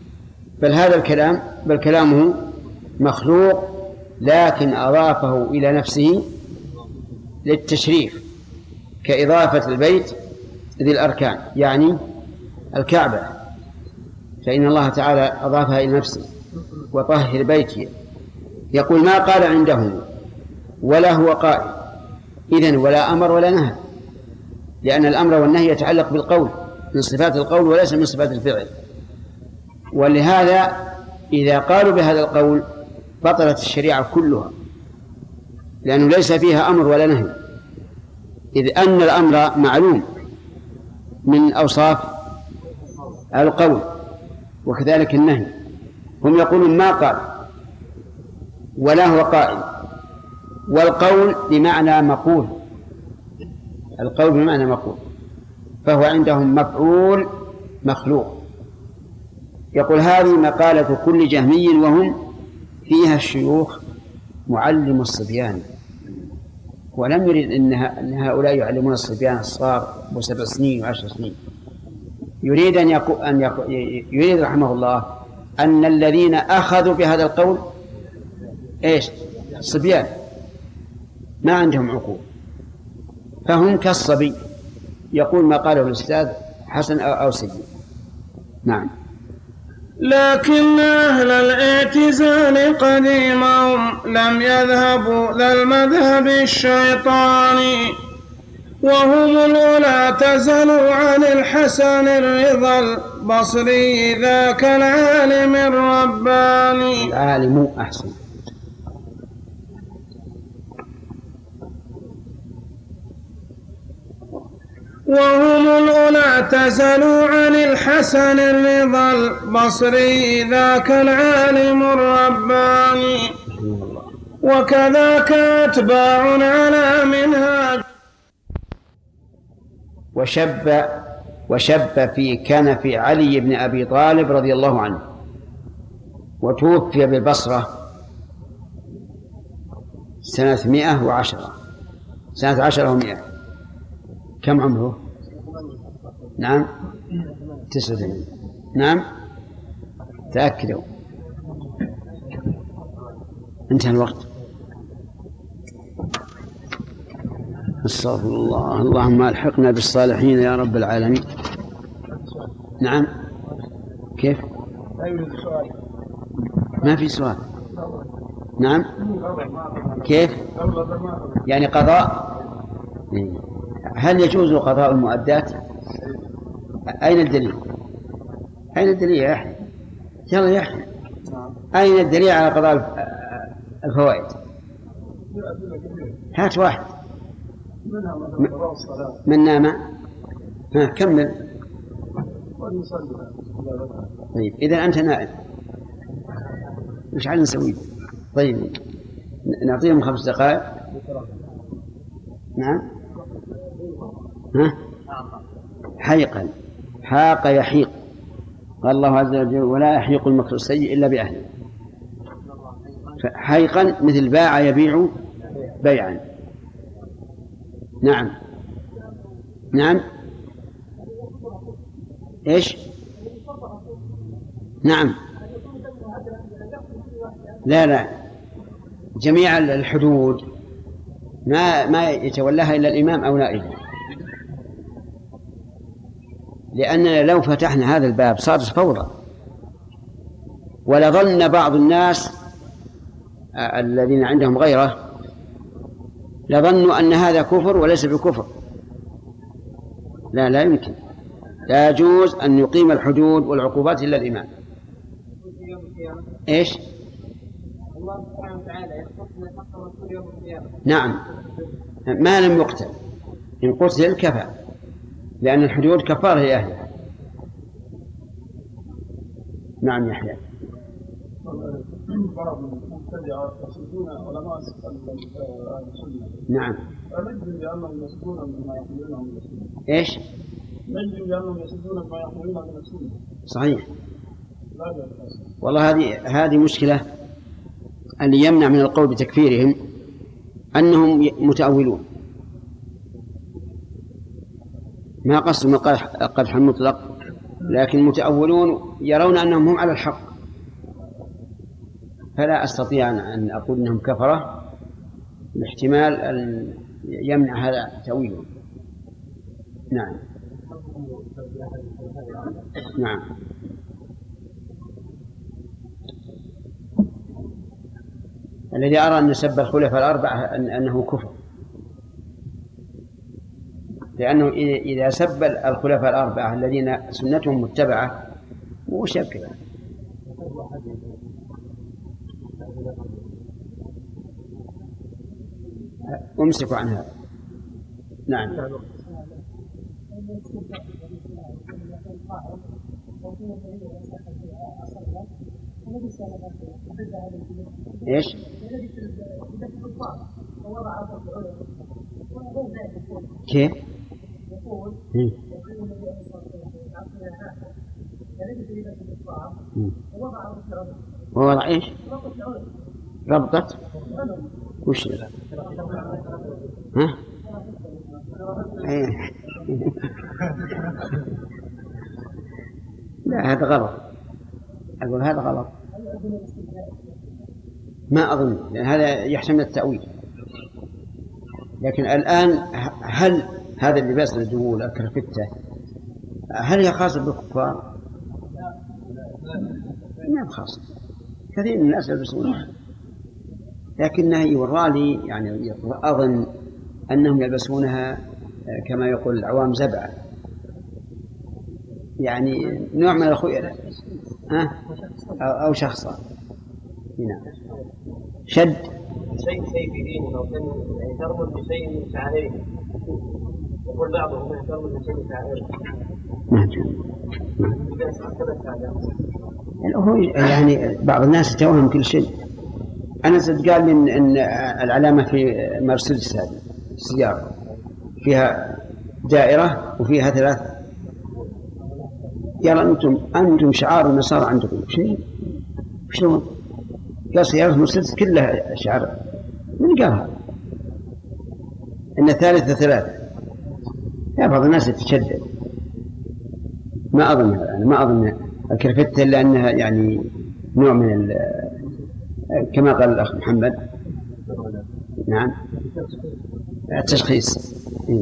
بل كلامه مخلوق لكن أضافه إلى نفسه للتشريف كإضافة البيت ذي الأركان يعني الكعبة فإن الله تعالى أضافها إلى نفسه وطهر بيتي يقول ما قال عندهم ولا هو قائل إذن ولا أمر ولا نهى لأن الأمر والنهي يتعلق بالقول من صفات القول وليس من صفات الفعل ولهذا إذا قالوا بهذا القول بطلت الشريعة كلها لأنه ليس فيها أمر ولا نهي إذ أن الأمر معلوم من أوصاف القول وكذلك النهي هم يقولون ما قال ولا هو قائل والقول بمعنى مقول القول بمعنى مقول فهو عندهم مفعول مخلوق يقول هذه مقالة كل جهمي وهم فيها الشيوخ معلم الصبيان ولم يريد أن هؤلاء يعلمون الصبيان الصغار ب7 سنين و10 سنين يريد يريد رحمه الله أن الذين أخذوا بهذا القول إيش الصبيان ما عندهم عقول فهم كالصبي يقول ما قاله الأستاذ حسن أو سيد نعم لكن أهل الاعتزال قديمهم لم يذهبوا ذا المذهب الشيطاني وهم الأولى تزلوا عن الحسن الرضا البصري ذاك العالم الرباني العالم أحسن وهم الأولى تزلوا عن الحسن الرضا البصري ذاك العالم الرباني وكذاك أتباع على منهاج وشب في كنف علي بن أبي طالب رضي الله عنه وتوفي بالبصرة سنة 110 و100 كم عمره؟ نعم 89 نعم تأكدوا انتهى الوقت استغفر الله اللهم الحقنا بالصالحين يا رب العالمين نعم كيف؟ ما في سؤال نعم كيف؟ يعني قضاء هل يجوز قضاء المؤدات؟ أين الدليل؟ أين الدليل يا أحمد؟ يلا يا أحمد أين الدليل على قضاء الفوائد؟ هات واحد من نام كمل طيب إذا أنت نائم مش عاد نسوي طيب نعطيهم 5 دقائق نعم حيقا حاق يحيق قال الله عز وجل ولا يحيق المكر السيء إلا بأهله حيقا مثل باع يبيع بيعا نعم نعم إيش نعم لا جميع الحدود ما يتولاها إلا الإمام أو نائبه لأننا لو فتحنا هذا الباب صارت فوضى ولظن بعض الناس الذين عندهم غيره لظنوا أن هذا كفر وليس بكفر. لا يمكن، لا يجوز أن يقيم الحدود والعقوبات إلا الإمام. إيش؟ الله سبحانه وتعالى يختص حق الرسول يوم القيامة. نعم، ما لم يقتل، إن قتل كفى، لأن الحدود كفارة لأهلها. نعم يحيى. بعض المبتدعة يصدون علماء أهل السنة. نعم. نجد بأنهم يصدون مما يحملونه من السنة. إيش؟ نجد بأنهم يصدون مما يحملونه من السنة. صحيح. والله هذه مشكلة. اللي يمنع من القول بتكفيرهم أنهم متأولون، ما قصدهم القدح المطلق، لكن متأولون يرون أنهم هم على الحق، فلا أستطيع أن أقول أنهم كفرة، الاحتمال أن يمنع هذا تأويلهم. نعم. نعم. الذي أرى أن سب الخلفاء الأربعة أنه كفر، لأنه إذا سب الخلفاء الأربعة الذين سنتهم متبعة وش كذا. أمسكوا عن هذا. نعم. إيش؟ كيف؟ ووضع إيش؟ ربطة؟ وش هذا؟ ها؟ لا هذا غلط، أقول هذا غلط، ما أظن، لأن هذا يحتمل التأويل. لكن الآن هل هذا اللباس الجمول الكرفتة هل هي خاصة بالكفار؟ ما خاصة، كثير من الناس يلبسونها، لكنها يورى لي يعني أظن أنهم يلبسونها كما يقول العوام زبعة، يعني نوع من الخيلاء أو شخصا. نعم. شد شيء في دينه أو يعني ترمز بشيء من شعائره، يقول بعضهم ترمز بشيء من شعائره. هو يعني بعض الناس يتوهم كل شيء. أنا قال من أن العلامة في مرسيدس هذه السيارة فيها دائرة وفيها 3. يلا أنتم شعار النصارى عندكم شيء شلون؟ قال سيارة مرسيدس كلها شعار. من قالها؟ إن 3. يا بعض الناس يتشدد. ما أظن الكرفتة إلا أنها يعني نوع من كما قال الأخ محمد. نعم. التشخيص.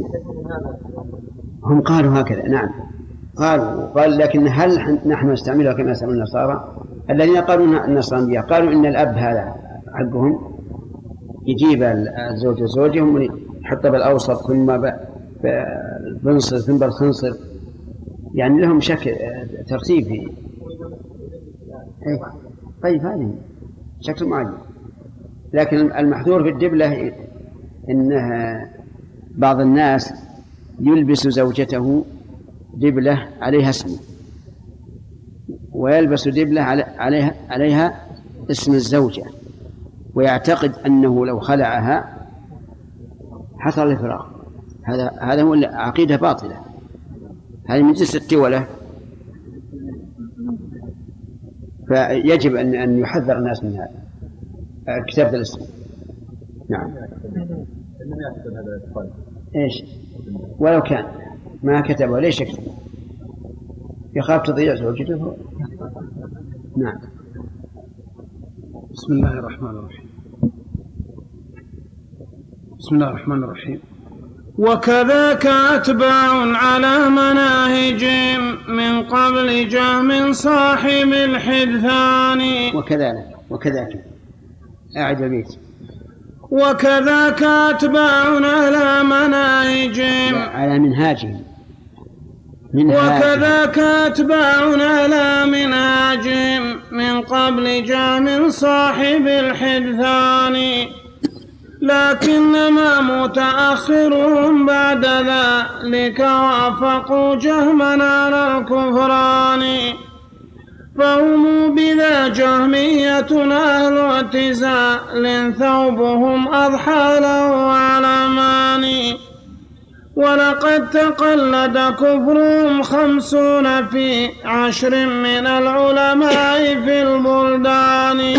هم قالوا هكذا. نعم. قال لكن هل نحن نستعملها كما يستعمل النصارى؟ الذين قالوا النصرانية قالوا إن الأب هذا حقهم يجيب الزوج وزوجهم يحطه بالأوسط ثم بنصر ثم بالخنصر، يعني لهم شكل ترتيب فيه. طيب هذه شكل معين. لكن المحذور في الدبلة إنها بعض الناس يلبس زوجته دبلة عليها اسمه ويلبس دبلة عليها اسم الزوجة، ويعتقد أنه لو خلعها حصل الفراق. هذا هو عقيدة باطلة، هذه من جنس التولة. فيجب أن يحذر الناس من هذا كتابة الاسم. نعم. إيش؟ ولو كان ما كتبه ليش يكتب؟ يخاف تضيع زوجته. نعم. بسم الله الرحمن الرحيم. بسم الله الرحمن الرحيم. وكذاك أتباع على مناهجهم من قبل جهم صاحب الحدثان. وكذاك أعد البيت. وكذاك أتباعنا على مناهجهم على منهاجهم وكذاك أتباعنا على منهاجهم من قبل جهم صاحب الحدثان، لكنما متأخرهم بعد ذلك وافقوا جهما على الكفران، فهم بذا جهمية أهل اعتزال ثوبهم أضحى له علمان، ولقد تقلد كفرهم 50 في 10 من العلماء في البلدان،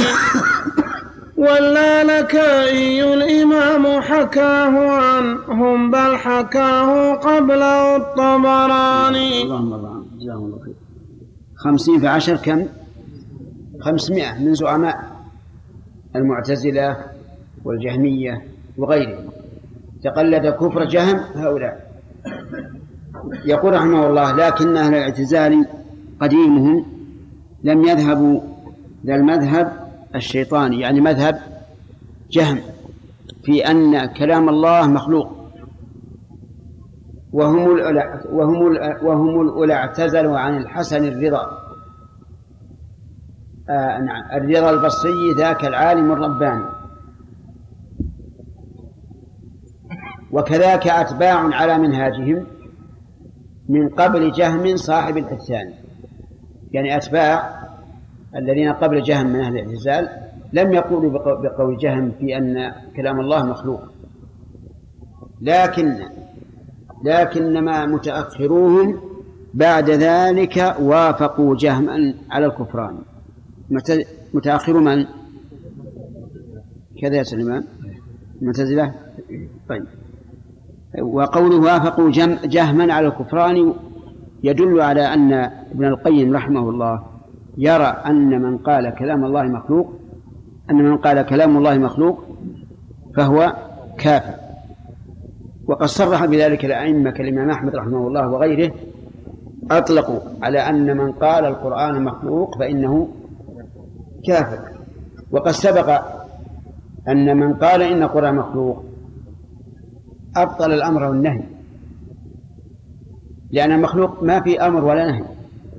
واللالكائي الإمام حكاه عنهم بل حكاه قبله الطبراني. اللهم الله جزاهم الله خير. 50 في 10 كم؟ 500 من زعماء المعتزلة والجهمية وغيرهم تقلد كفر جهم هؤلاء. يقول رحمه الله: لكن أهل الاعتزال قديمهم لم يذهبوا ذا المذهب الشيطاني، يعني مذهب جهم، في أن كلام الله مخلوق، وهم الأولى اعتزلوا عن الحسن الرضا الرضا البصري ذاك العالم الرباني، وكذاك أتباع على منهاجهم من قبل جهم صاحب الحدثان، يعني أتباع الذين قبل جهم من أهل الاعتزال لم يقولوا بقول جهم في أن كلام الله مخلوق، لكنما متأخروهم بعد ذلك وافقوا جهما على الكفران. متأخر من؟ كذا يا سليمان المعتزلة. طيب، وقوله وافقوا جهما على الكفران يدل على أن ابن القيم رحمه الله يرى أن من قال كلام الله مخلوق فهو كافر، وقد صرح بذلك الأئمة كالإمام أحمد رحمه الله وغيره، أطلقوا على أن من قال القرآن مخلوق فإنه كافر. وقد سبق أن من قال إن القرآن مخلوق أبطل الأمر والنهي، لأن المخلوق ما في أمر ولا نهي،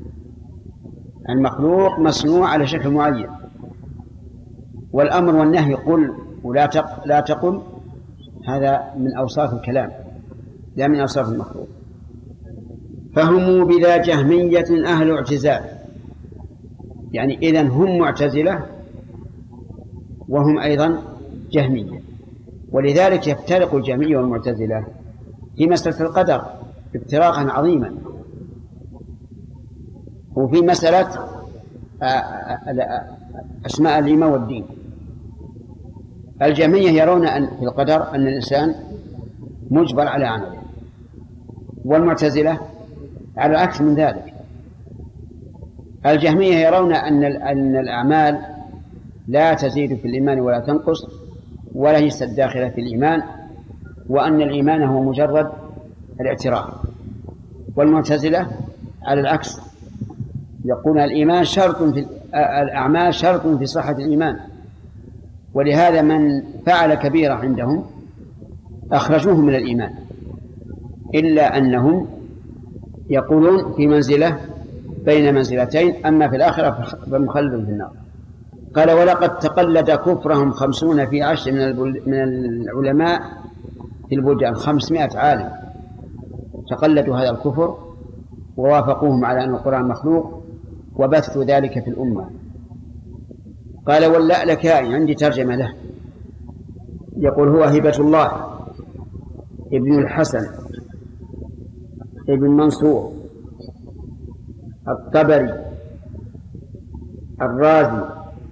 المخلوق مصنوع على شكل معين، والأمر والنهي قل ولا لا تقل هذا من أوصاف الكلام لا من أوصاف المخلوق. فهم بذا جهمية أهل اعتزال، يعني إذن هم معتزلة وهم أيضا جهمية، ولذلك يفترق الجهمية والمعتزلة في مسألة القدر افتراقا عظيما، وفي مسألة أسماء الإيمان والدين. الجهمية يرون أن في القدر أن الإنسان مجبر على عمله، والمعتزلة على العكس من ذلك. الجهمية يرون أن الأعمال لا تزيد في الإيمان ولا تنقص ولا ليست داخلة في الإيمان، وأن الإيمان هو مجرد الاعتراف. والمعتزلة على العكس يقول الإيمان الأعمال شرط في صحة الإيمان، ولهذا من فعل كبيرة عندهم أخرجوه من الإيمان، إلا أنهم يقولون في منزلة بين منزلتين، أما في الآخرة فمخلد في النار. قال ولقد تقلد كفرهم 50 في 10 من العلماء في البلدان، 500 عالم تقلدوا هذا الكفر ووافقوهم على أن القرآن مخلوق وبثوا ذلك في الأمة. قال واللألكائي عندي ترجمة له، يقول هو هبة الله ابن الحسن ابن منصور الطبري الرازي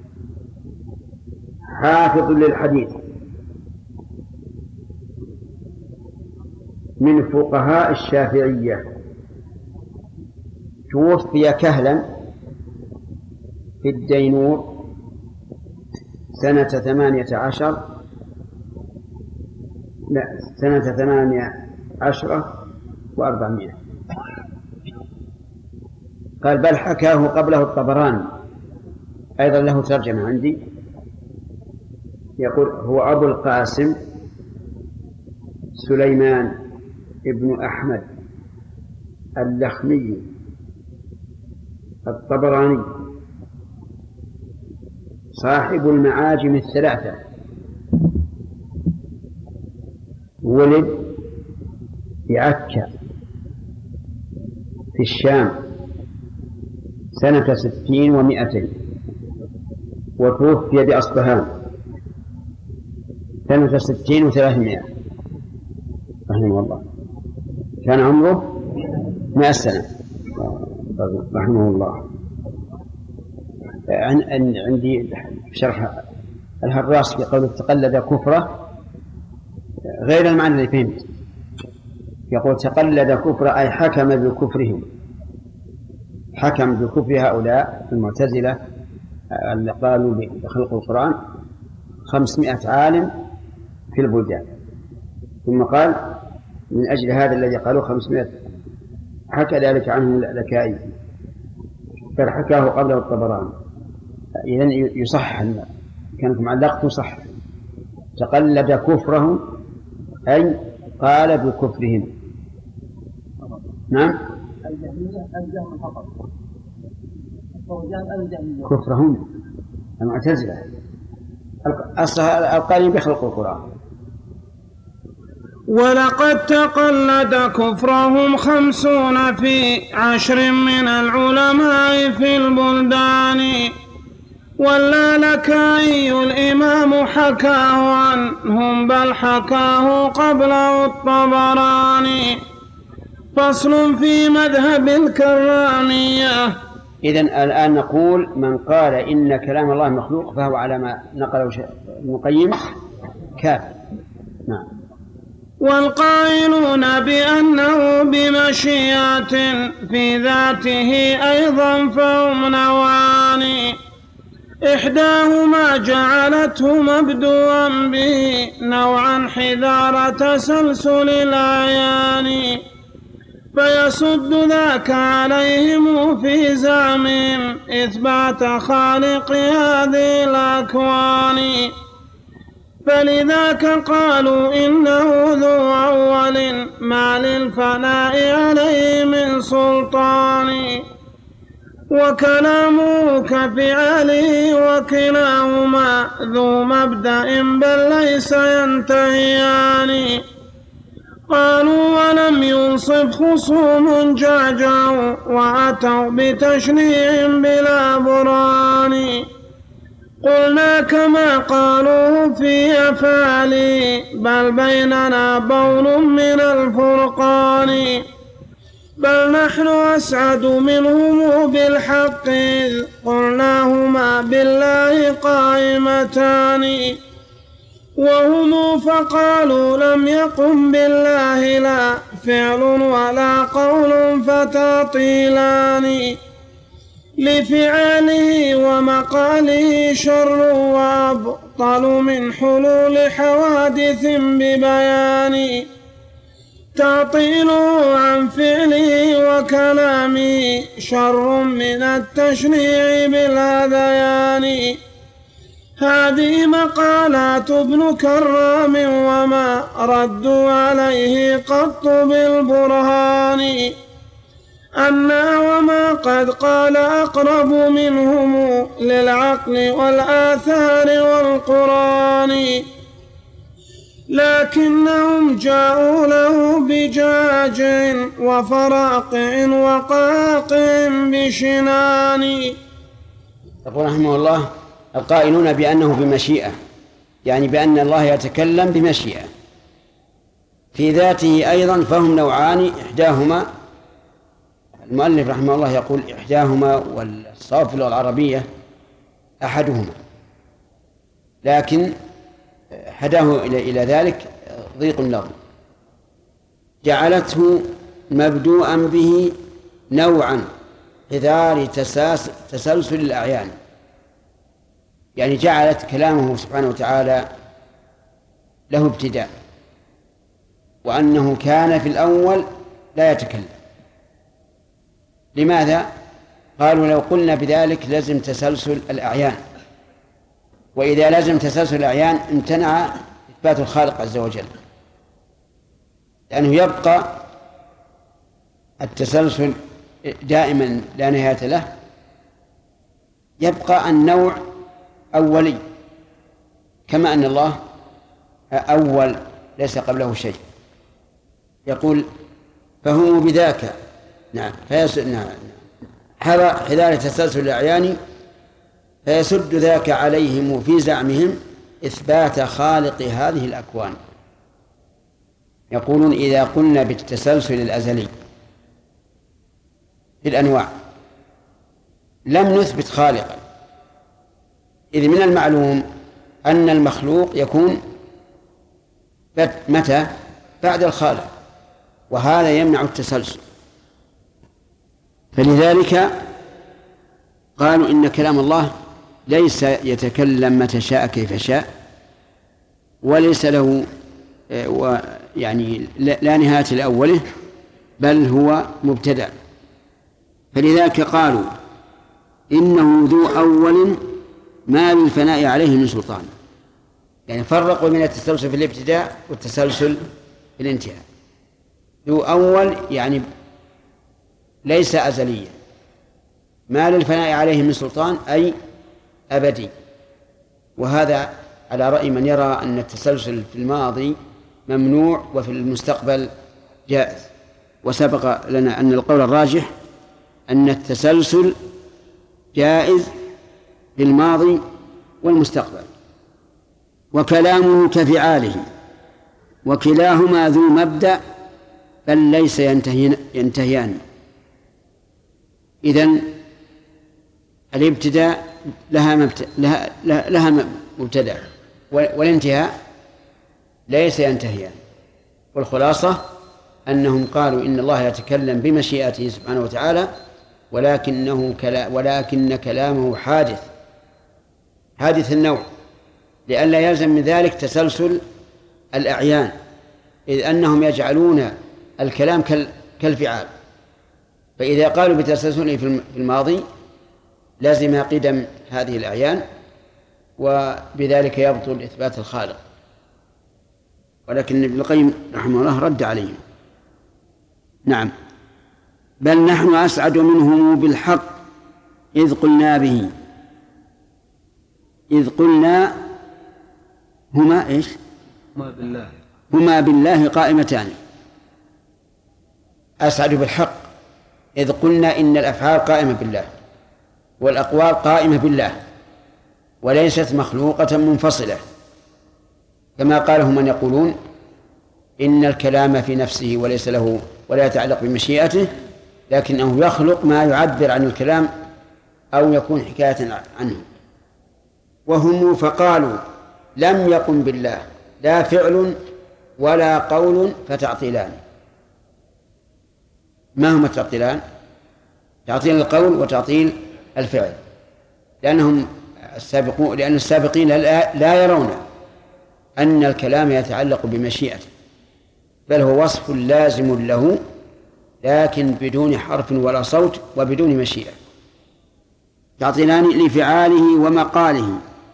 حافظ للحديث من فقهاء الشافعية، توفي كهلا في الدينور سنة 18 و400. قال بل حكاه قبله الطبراني، أيضا له ترجمة عندي، يقول هو أبو القاسم سليمان ابن أحمد اللخمي الطبراني صاحب المعاجم الثلاثة، ولد في عكا في الشام سنة 60 و200، وتوفي بأصبهان سنة 60 و300 رحمه الله، كان عمره 100 سنة رحمه الله. عندي شرح الهراس في قوله تقلد كفره غير المعنى اللي فهمت، يقول تقلد كفر أي حكم بكفرهم، حكم بكفر هؤلاء المعتزلة اللي قالوا بخلق القرآن 500 عالم في البلدان، ثم قال من أجل هذا الذي قالوا 500 حكى ذلك عنه اللكائي بل حكاه قبله الطبراني. إذن يصح كانت معلقته صح، تقلد كفرهم أي قال بكفرهم. نعم كفرهم المعتزلة أصلها القائلين بخلق القرآن. ولقد تقلد كفرهم 50 في 10 من العلماء في البلدان، واللالكائي الإمام حكاه عنهم بل حكاه قبله الطبراني. فصل في مذهب الكرامية. إذن الآن نقول من قال إن كلام الله مخلوق فهو على ما نقله المقيم كافر. نعم. والقائلون بأنه بمشيئة في ذاته أيضا فهم نوعان، إحداهما جعلته مبدوءا به نوعا حذار تسلسل الأعيان، فيصد ذاك عليهم في زعمهم إثبات خالق هذه الأكوان، فلذاك قالوا إنه ذو أول ما للفناء عليه من سلطان، وكلامه كفعله وكلاهما ذو مبدأ بل ليس ينتهيان. قالوا ولم ينصف خصوم جعجعوا وأتوا بتشنيع بلا برهان، قلنا كما قالوا في أفعالي بل بيننا بون من الفرقان، بل نحن أسعد منهم بالحق إذ قلناهما بالله قائمتان، وهم فقالوا لم يقم بالله لا فعل ولا قول فتعطيلان، لفعله ومقاله شر وأبطل من حلول حوادث ببيان، تعطيله عن فعله وكلامه شر من التشنيع بالهذيان. هذه مقالات ابن كرام وما ردوا عليه قط بالبرهان، أنا وما قد قال أقرب منهم للعقل والآثار والقرآن، لكنهم جاءوا له بجاج وفراقع وقاقع بشنان. يقول رحمه الله القائلون بأنه بمشيئة، يعني بأن الله يتكلم بمشيئة في ذاته أيضا فهم نوعان، إحداهما المؤلف رحمه الله يقول إحداهما والصواب في اللغة العربية أحدهما، لكن هداه إلى ذلك ضيق اللفظ، جعلته مبدوءا به نوعا حذار تسلسل الأعيان، يعني جعلت كلامه سبحانه وتعالى له ابتداء، وأنه كان في الأول لا يتكلم. لماذا؟ قالوا لو قلنا بذلك لازم تسلسل الأعيان، وإذا لزم تسلسل الأعيان امتنع إثبات الخالق عز وجل، لأنه يبقى التسلسل دائما لا نهاية له، يبقى النوع أولي، كما أن الله أول ليس قبله شيء. يقول فهم بذاك نعم حذار تسلسل الأعيان فيسد ذاك عليهم في زعمهم إثبات خالق هذه الأكوان. يقولون إذا قلنا بالتسلسل الأزلي في الأنواع لم نثبت خالقا، إذ من المعلوم أن المخلوق يكون متى؟ بعد الخالق، وهذا يمنع التسلسل. فلذلك قالوا إن كلام الله ليس يتكلم متى شاء كيف شاء، وليس له يعني لا نهاية لأوله، بل هو مبتدأ. فلذلك قالوا إنه ذو أول ما للفناء عليه من سلطان، يعني فرقوا بين التسلسل في الابتداء والتسلسل في الانتهاء. ذو أول يعني ليس أزليا، ما للفناء عليه من سلطان أي أبدي. وهذا على رأي من يرى أن التسلسل في الماضي ممنوع وفي المستقبل جائز. وسبق لنا أن القول الراجح أن التسلسل جائز في الماضي والمستقبل، وكلامه كفعاله، وكلاهما ذو مبدأ بل ليس ينتهيان. إذن الابتداء لها مبتدأ والانتهاء ليس ينتهيان. والخلاصة أنهم قالوا إن الله يتكلم بمشيئته سبحانه وتعالى، ولكن كلامه حادث النوع، لئلا يلزم من ذلك تسلسل الأعيان، إذ أنهم يجعلون الكلام كالفعال. فإذا قالوا بتسلسله في الماضي لازم قدم هذه الأعيان، وبذلك يبطل إثبات الخالق. ولكن ابن القيم رحمه الله رد عليهم. نعم، بل نحن أسعد منهم بالحق إذ قلنا به. إذ قلنا هما إيش؟ هما بالله قائمتان. أسعد بالحق إذ قلنا إن الأفعال قائمة بالله والأقوال قائمة بالله وليست مخلوقة منفصلة، كما قاله من يقولون إن الكلام في نفسه وليس له ولا يتعلق بمشيئته، لكنه يخلق ما يعبر عن الكلام أو يكون حكاية عنه. وهم فقالوا لم يقم بالله لا فعل ولا قول فتعطيلان. ما هما التعطيلان؟ تعطيل القول وتعطيل الفعل، لأن السابقين لا يرون أن الكلام يتعلق بمشيئته، بل هو وصف لازم له لكن بدون حرف ولا صوت وبدون مشيئة. تعطيلان لفعاله ومقاله.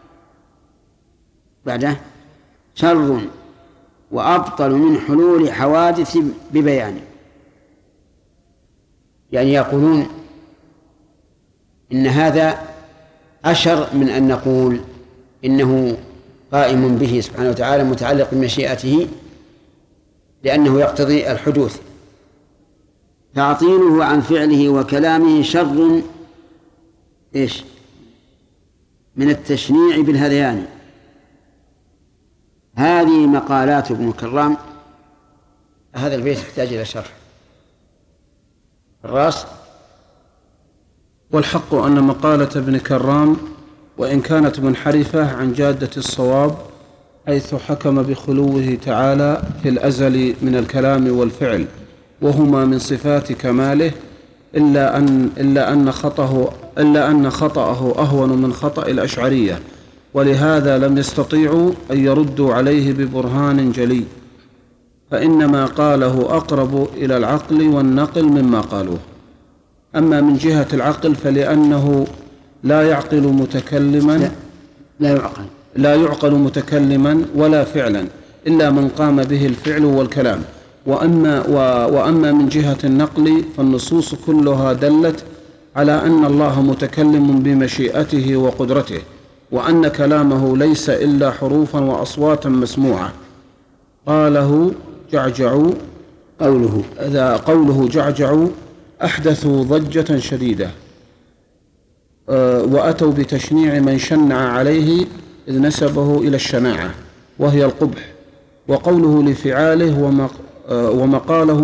بعده شر وأبطل من حلول حوادث ببيانه، يعني يقولون إن هذا أشر من أن نقول إنه قائم به سبحانه وتعالى متعلق بمشيئته، لأنه يقتضي الحدوث. تعطيله عن فعله وكلامه شر إيش؟ من التشنيع بالهذيان. هذه مقالات ابن كرام. هذا البيت يحتاج إلى شرح. الراس. والحق أن مقالة ابن كرام وإن كانت منحرفة عن جادة الصواب، حيث حكم بخلوه تعالى في الأزل من الكلام والفعل، وهما من صفات كماله، إلا أن خطأه أهون من خطأ الأشعرية، ولهذا لم يستطيعوا أن يردوا عليه ببرهان جلي، فإنما قاله أقرب إلى العقل والنقل مما قالوه. أما من جهة العقل فلأنه لا يعقل متكلما لا يعقل متكلما ولا فعلا إلا من قام به الفعل والكلام. وأما من جهة النقل فالنصوص كلها دلت على أن الله متكلم بمشيئته وقدرته، وأن كلامه ليس إلا حروفا وأصواتا مسموعة. قوله جعجعوا أحدثوا ضجة شديدة، وأتوا بتشنيع من شنع عليه إذ نسبه إلى الشناعة وهي القبح. وقوله لفعاله ومقاله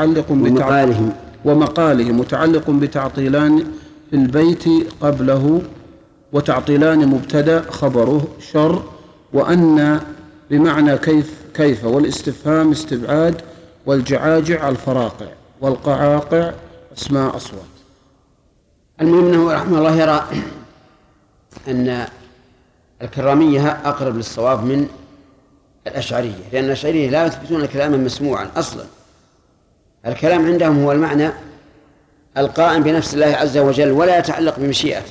متعلق بتعطيلان في البيت قبله، وتعطيلان مبتدأ خبره شر، وأن بمعنى كيف، والاستفهام استبعاد، والجعاجع الفراقع، والقعاقع اسماء أصوات. المهم أنه رحمه الله يرى أن الكرامية أقرب للصواب من الأشعرية، لأن الأشعرية لا يثبتون كلاما مسموعا أصلا. الكلام عندهم هو المعنى القائم بنفس الله عز وجل ولا يتعلق بمشيئته،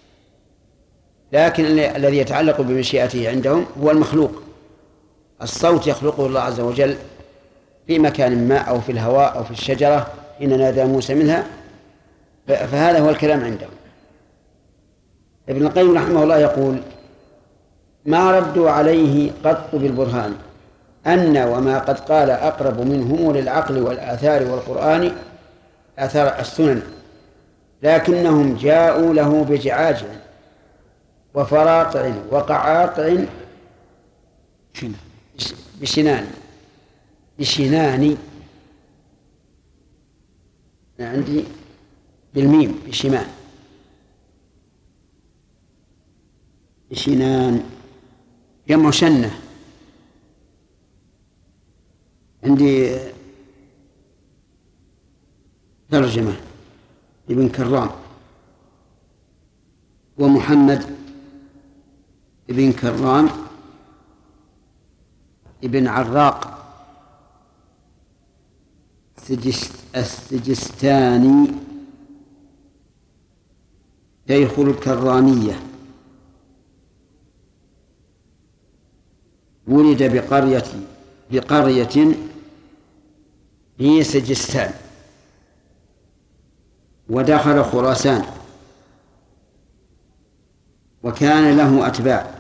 لكن الذي يتعلق بمشيئته عندهم هو المخلوق. الصوت يخلقه الله عز وجل في مكان ما أو في الهواء أو في الشجرة حين نادى موسى منها، فهذا هو الكلام عندهم. ابن القيم رحمه الله يقول: ما ردوا عليه قط بالبرهان أن وما قد قال أقرب منهم للعقل والآثار والقرآن آثار السنن، لكنهم جاءوا له بجعاج وفراقع وقعاقع بشنان عندي بالميم بشمان بشنان جمع شنة، عندي ترجمة ابن كرام ومحمد ابن كرام ابن عراق السجستاني شيخ الكرامية، ولد بقرية في سجستان، ودخل خراسان، وكان له أتباع.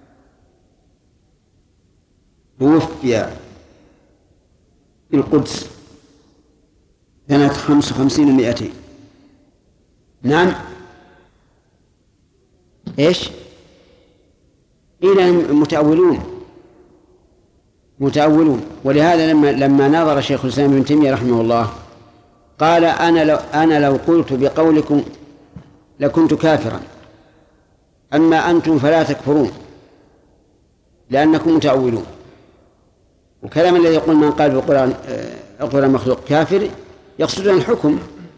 توفي في القدس سنة 55 و200. نعم، إيش؟ إلى متأولون. ولهذا لما ناظر شيخ الإسلام ابن تيمية رحمه الله قال: أنا لو قلت بقولكم لكنت كافرا، أما أنتم فلا تكفرون لأنكم متأولون. وكلام الذي يقول من قال بالقرآن مخلوق كافر يقصدون الحكم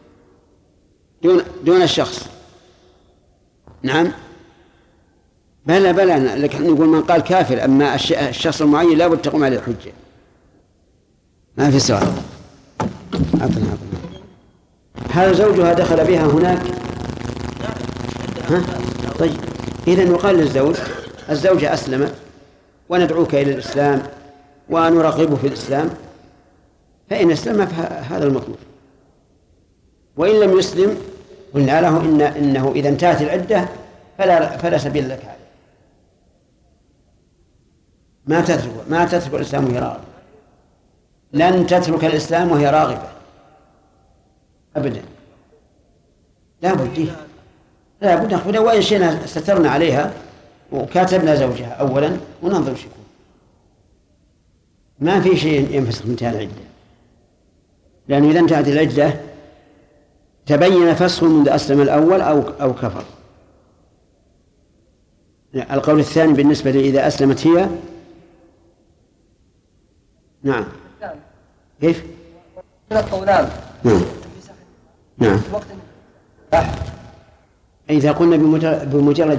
دون الشخص. نعم، بلى لكن نقول من قال كافر، أما الشخص المعين لا بد تقوم عليه الحجة. ما في سؤال. عطنا. هل زوجها دخل بها هناك؟ طيب، إذن يقال للزوج: الزوجة أسلمت وندعوك إلى الإسلام ونرغبه في الإسلام، فإن أسلم فهذا المطلوب، وإن لم يسلم قلنا له إنه إذا انتهت العدة فلا سبيل لك عليه. ما تترك الإسلام وهي راغبة، لن تترك الإسلام وهي راغبة أبدا. لا بد نأخذها، وإن شئنا سترنا عليها وكاتبنا زوجها أولا وننظر وش يكون. ما في شيء ينفسخ من انتهاء العدة، لأنه إذا انتهت العدة تبين فسخه منذ أسلم الأول أو كفر. القول الثاني بالنسبة إذا أسلمت هي. نعم. كيف؟ القولان. نعم. إذا قلنا بمجرد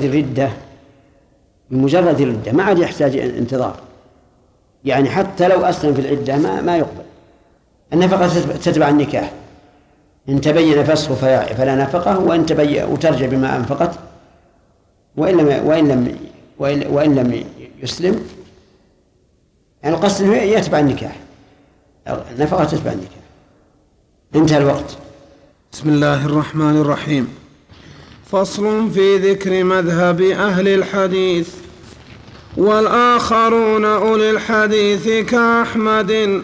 الردة ما عاد يحتاج انتظار، يعني حتى لو أسلم في العدة ما يقبل. النفقة تتبع النكاح، إن تبين فسخه فلا نفقه، وإن تبين وترجع بما أنفقت، وإن لم وإن لم يسلم، يعني القصد أنه يتبع النكاح، النفقة تتبع النكاح. انتهى الوقت. بسم الله الرحمن الرحيم. فصل في ذكر مذهب أهل الحديث. والآخرون أولي الحديث كأحمد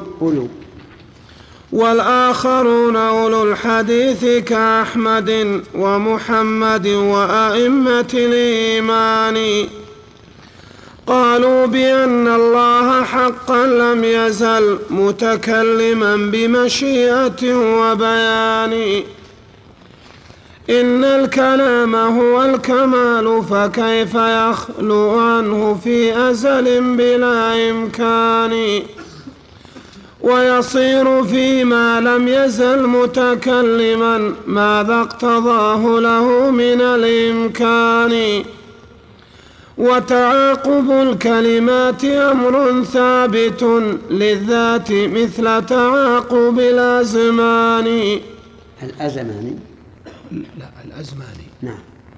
والآخرون أولو الحديث كأحمد ومحمد وأئمة الإيمان قالوا بأن الله حقا لم يزل متكلما بمشيئة وبيان. إن الكلام هو الكمال فكيف يخلو عنه في أزل بلا إمكان، ويصير فيما لم يزل متكلما ماذا اقتضاه له من الإمكان. وتعاقب الكلمات أمر ثابت للذات مثل تعاقب الأزمان. الأزمان؟ لا، الأزمان. نعم.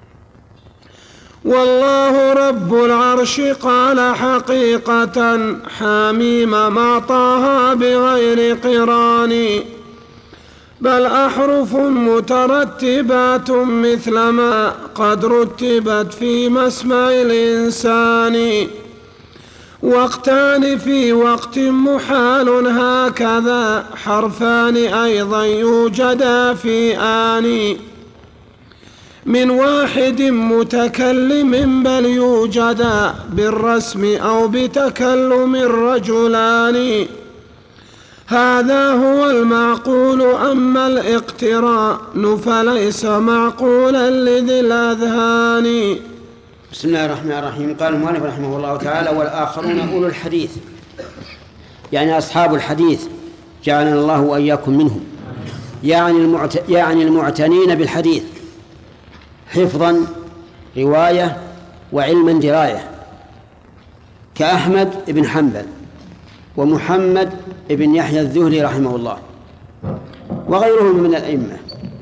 والله رب العرش قال حقيقة حاميم ما طه بغير قران، بل أحرف مترتبات مثل ما قد رتبت في مسمع الإنسان. وقتان في وقت محال هكذا حرفان أيضا يوجدا في آن، من واحد متكلم بل يوجدا بالرسم أو بتكلم رجلان. هذا هو المعقول، أما الاقتران فليس معقولا لذي الأذهان. بسم الله الرحمن الرحيم. قال المؤلف رحمه الله تعالى: والآخرون أولو الحديث، يعني أصحاب الحديث، جعلنا الله وإياكم منهم، يعني المعتنين بالحديث حفظا رواية وعلما دراية، كأحمد بن حنبل ومحمد بن يحيى الذهلي رحمه الله وغيرهم من الأئمة.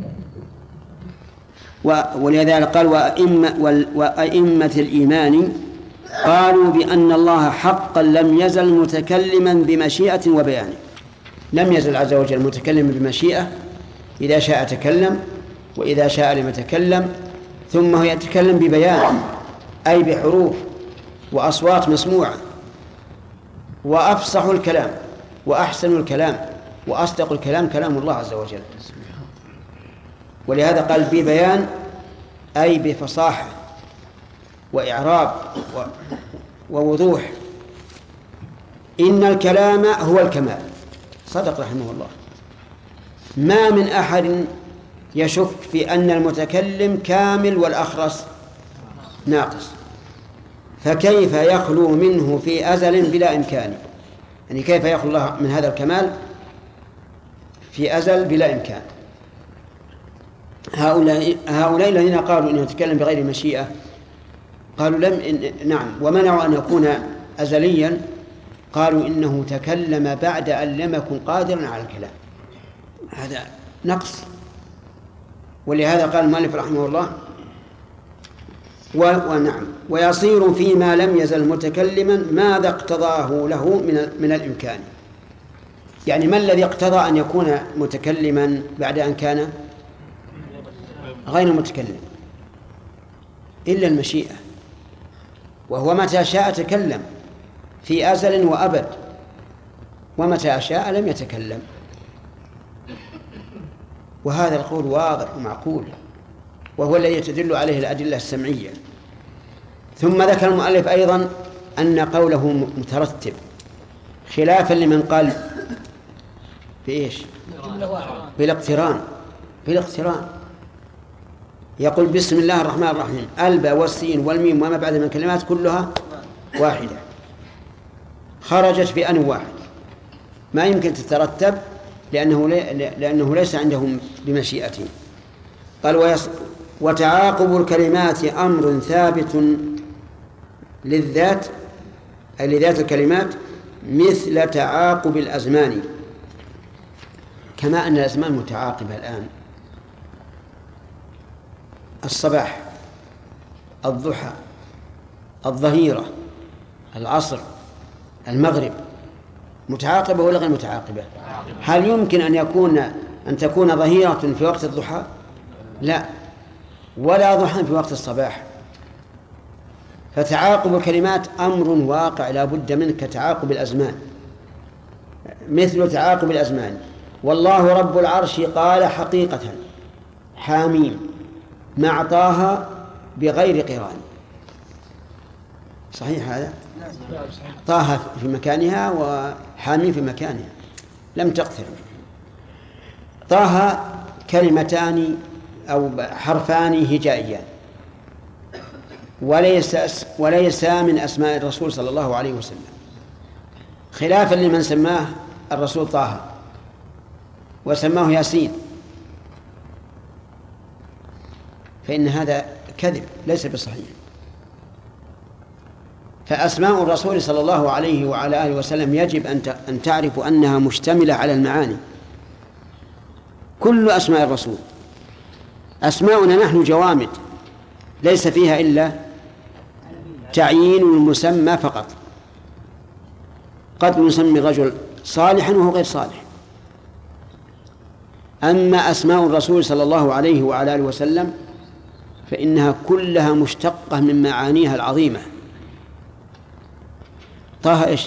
ولذلك قال: وأئمة الإيمان قالوا بأن الله حقا لم يزل متكلما بمشيئة وبيان. لم يزل عز وجل متكلما بمشيئة، إذا شاء تكلم وإذا شاء لم يتكلم، ثم هو يتكلم ببيان أي بحروف وأصوات مسموعة. وأفصح الكلام وأحسن الكلام وأصدق الكلام كلام الله عز وجل. ولهذا قال ببيان أي بفصاحة وإعراب ووضوح. إن الكلام هو الكمال. صدق رحمه الله. ما من أحد يشك في أن المتكلم كامل والأخرس ناقص، فكيف يخلو منه في أزل بلا إمكان؟ يعني كيف يخلو الله من هذا الكمال في أزل بلا إمكان؟ هؤلاء الذين قالوا إنه يتكلم بغير مشيئة قالوا نعم، ومنعوا أن يكون أزليا، قالوا إنه تكلم بعد أن لم يكن قادرا على الكلام. هذا نقص. ولهذا قال المؤلف رحمه الله: ونعم، ويصير فيما لم يزل متكلما ماذا اقتضاه له من الإمكان. يعني ما الذي اقتضى أن يكون متكلما بعد أن كان غير متكلم؟ إلا المشيئة، وهو متى شاء تكلم في أزل وأبد، ومتى شاء لم يتكلم. وهذا القول واضح ومعقول، وهو الذي تدل عليه الأدلة السمعية. ثم ذكر المؤلف أيضا أن قوله مترتب، خلافا لمن قال بإيش؟ بالاقتران. يقول بسم الله الرحمن الرحيم، الباء والسين والميم وما بعد من كلمات كلها واحدة، خرجت في آن واحد، ما يمكن تترتب لأنه ليس عندهم بمشيئته. قال: وتعاقب الكلمات أمر ثابت للذات، أي لذات الكلمات، مثل تعاقب الأزمان، كما أن الأزمان متعاقبة الآن. الصباح، الضحى، الظهيرة، العصر، المغرب، متعاقبة ولا غير متعاقبة؟ هل يمكن أن تكون ظهيرة في وقت الضحى؟ لا، ولا ضحى في وقت الصباح. فتعاقب الكلمات أمر واقع لا بد منه كتعاقب الأزمان، مثل تعاقب الأزمان. والله رب العرش قال حقيقة حاميم مع طه بغير قران. صحيح هذا؟ طه في مكانها وحاميم في مكانها، لم تقترب. طه كلمتان أو حرفان هجائيان، وليس من أسماء الرسول صلى الله عليه وسلم، خلافا لمن سماه الرسول طه وسماه ياسين، فإن هذا كذب ليس بصحيح. فأسماء الرسول صلى الله عليه وعلى آله وسلم يجب أن تعرفوا أنها مشتملة على المعاني. كل أسماء الرسول أسماؤنا نحن جوامد ليس فيها إلا تعيين المسمى فقط. قد نسمي الرجل صالحا وهو غير صالح. أما أسماء الرسول صلى الله عليه وعلى آله وسلم فإنها كلها مشتقة من معانيها العظيمة. طه إيش؟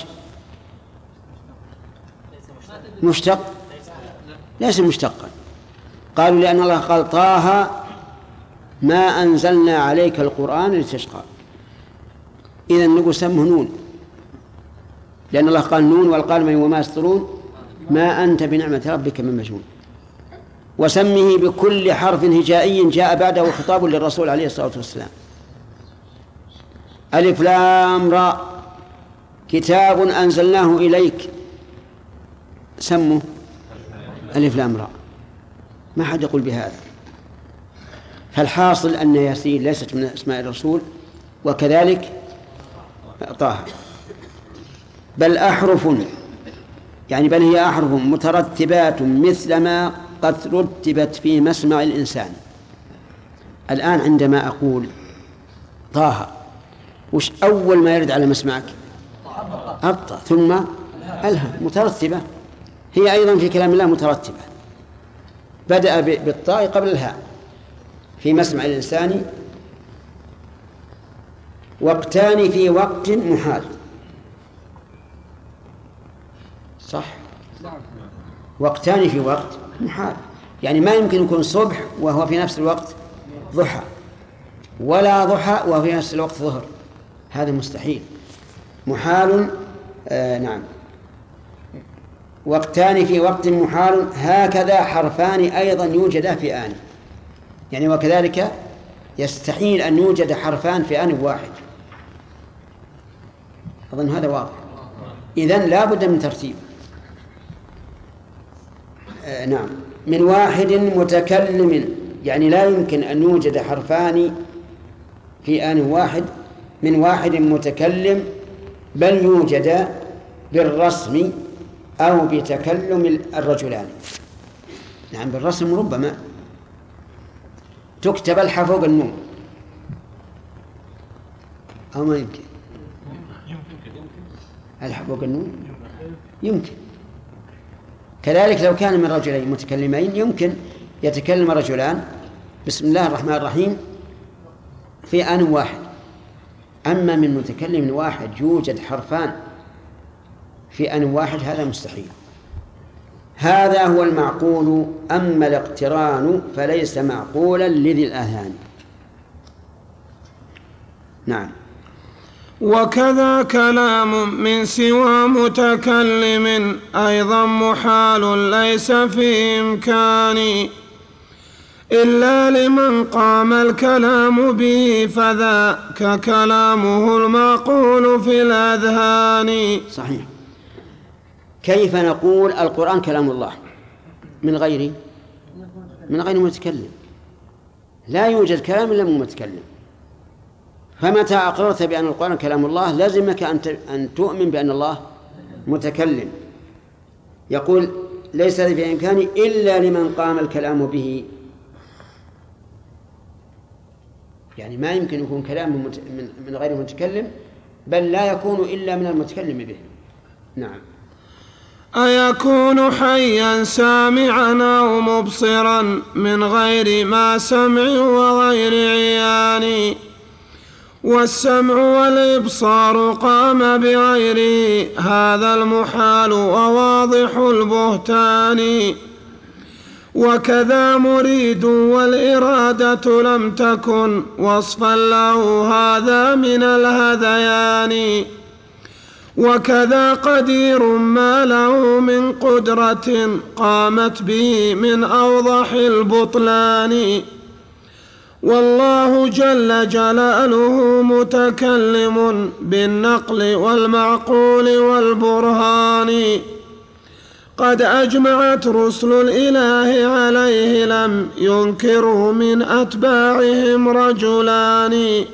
مشتق؟ ليس مشتقا. قالوا لأن الله قال طه ما أنزلنا عليك القرآن لتشقى، إذن نقول سمه نون، لأن الله قال نون والقلم وما يسطرون ما أنت بنعمة ربك من مجنون. وسمه بكل حرف هجائي جاء بعده خطاب للرسول عليه الصلاة والسلام. ألف لام راء كتاب أنزلناه إليك، سمه ألف لام راء، ما حد يقول بهذا. فالحاصل أن ياسين ليست من أسماء الرسول، وكذلك طه، بل أحرف، يعني بل هي أحرف مترتبات مثل ما قد رتبت في مسمع الإنسان. الآن عندما أقول طه وش أول ما يرد على مسمعك؟ أبطأ، ثم ألها، مترتبة. هي أيضا في كلام الله مترتبة، بدأ بالطاء قبل الهاء في مسمع الإنسان. وقتان في وقت محال، صح؟ وقتان في وقت محال، يعني ما يمكن يكون صبح وهو في نفس الوقت ضحى، ولا ضحى وهو في نفس الوقت ظهر، هذا مستحيل، محال. نعم. وقتان في وقت محال، هكذا حرفان أيضا يوجدا في آن، يعني وكذلك يستحيل أن يوجد حرفان في آن واحد. أظن هذا واضح. إذن لا بد من ترتيب. نعم. من واحد متكلم، يعني لا يمكن أن يوجد حرفان في آن واحد من واحد متكلم، بل يوجد بالرسم أو بتكلم الرجلان. نعم، بالرسم ربما تكتب الحاء فوق النون، أو ما يمكن الحاء فوق النون يمكن. كذلك لو كان من رجلين متكلمين يمكن يتكلم رجلان بسم الله الرحمن الرحيم في آن واحد. أما من متكلم واحد يوجد حرفان في آن واحد هذا مستحيل. هذا هو المعقول، أما الاقتران فليس معقولا لذي الآذان. نعم. وكذا كلام من سوى متكلم أيضا محال ليس في إمكان إلا لمن قام الكلام به، فذاك كلامه المعقول في الأذهان. صحيح. كيف نقول القرآن كلام الله من غير متكلم؟ لا يوجد كلام إلا من متكلم. فمتى أقررت بأن القرآن كلام الله لازمك أن تؤمن بأن الله متكلم. يقول ليس في إمكانه إلا لمن قام الكلام به، يعني ما يمكن يكون كلام من غير المتكلم، بل لا يكون إلا من المتكلم به. نعم. أيكون حيا سامعا أو مبصرا من غير ما سمع وغير عيان، والسمع والإبصار قام بغيره هذا المحال وواضح البهتان، وكذا مريد والإرادة لم تكن وصفا له هذا من الهذيان، وكذا قدير ما له من قدرة قامت به من أوضح البطلان، والله جل جلاله متكلم بالنقل والمعقول والبرهان، قد أجمعت رسل الإله عليه لم ينكره من أتباعهم رجلان،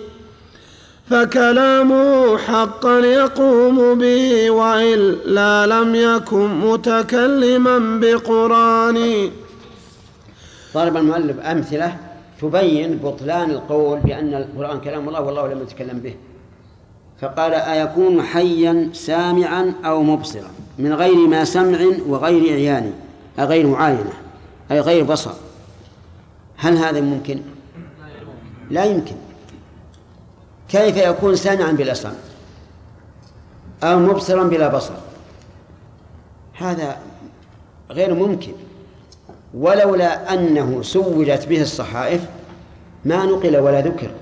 فكلامه حقا يقوم به وإلا لم يكن متكلما بقرآن. ضرب المؤلف أمثلة تبين بطلان القول بأن القرآن كلام الله والله لم يتكلم به، فقال أيكون حيا سامعا أو مبصرا من غير ما سمع وغير عيان، غير معاينة أي غير بصر. هل هذا ممكن؟ لا يمكن. كيف يكون سامعا بلا سمع أو مبصرا بلا بصر؟ هذا غير ممكن، ولولا أنه سوّلت به الصحائف ما نقل ولا ذكر.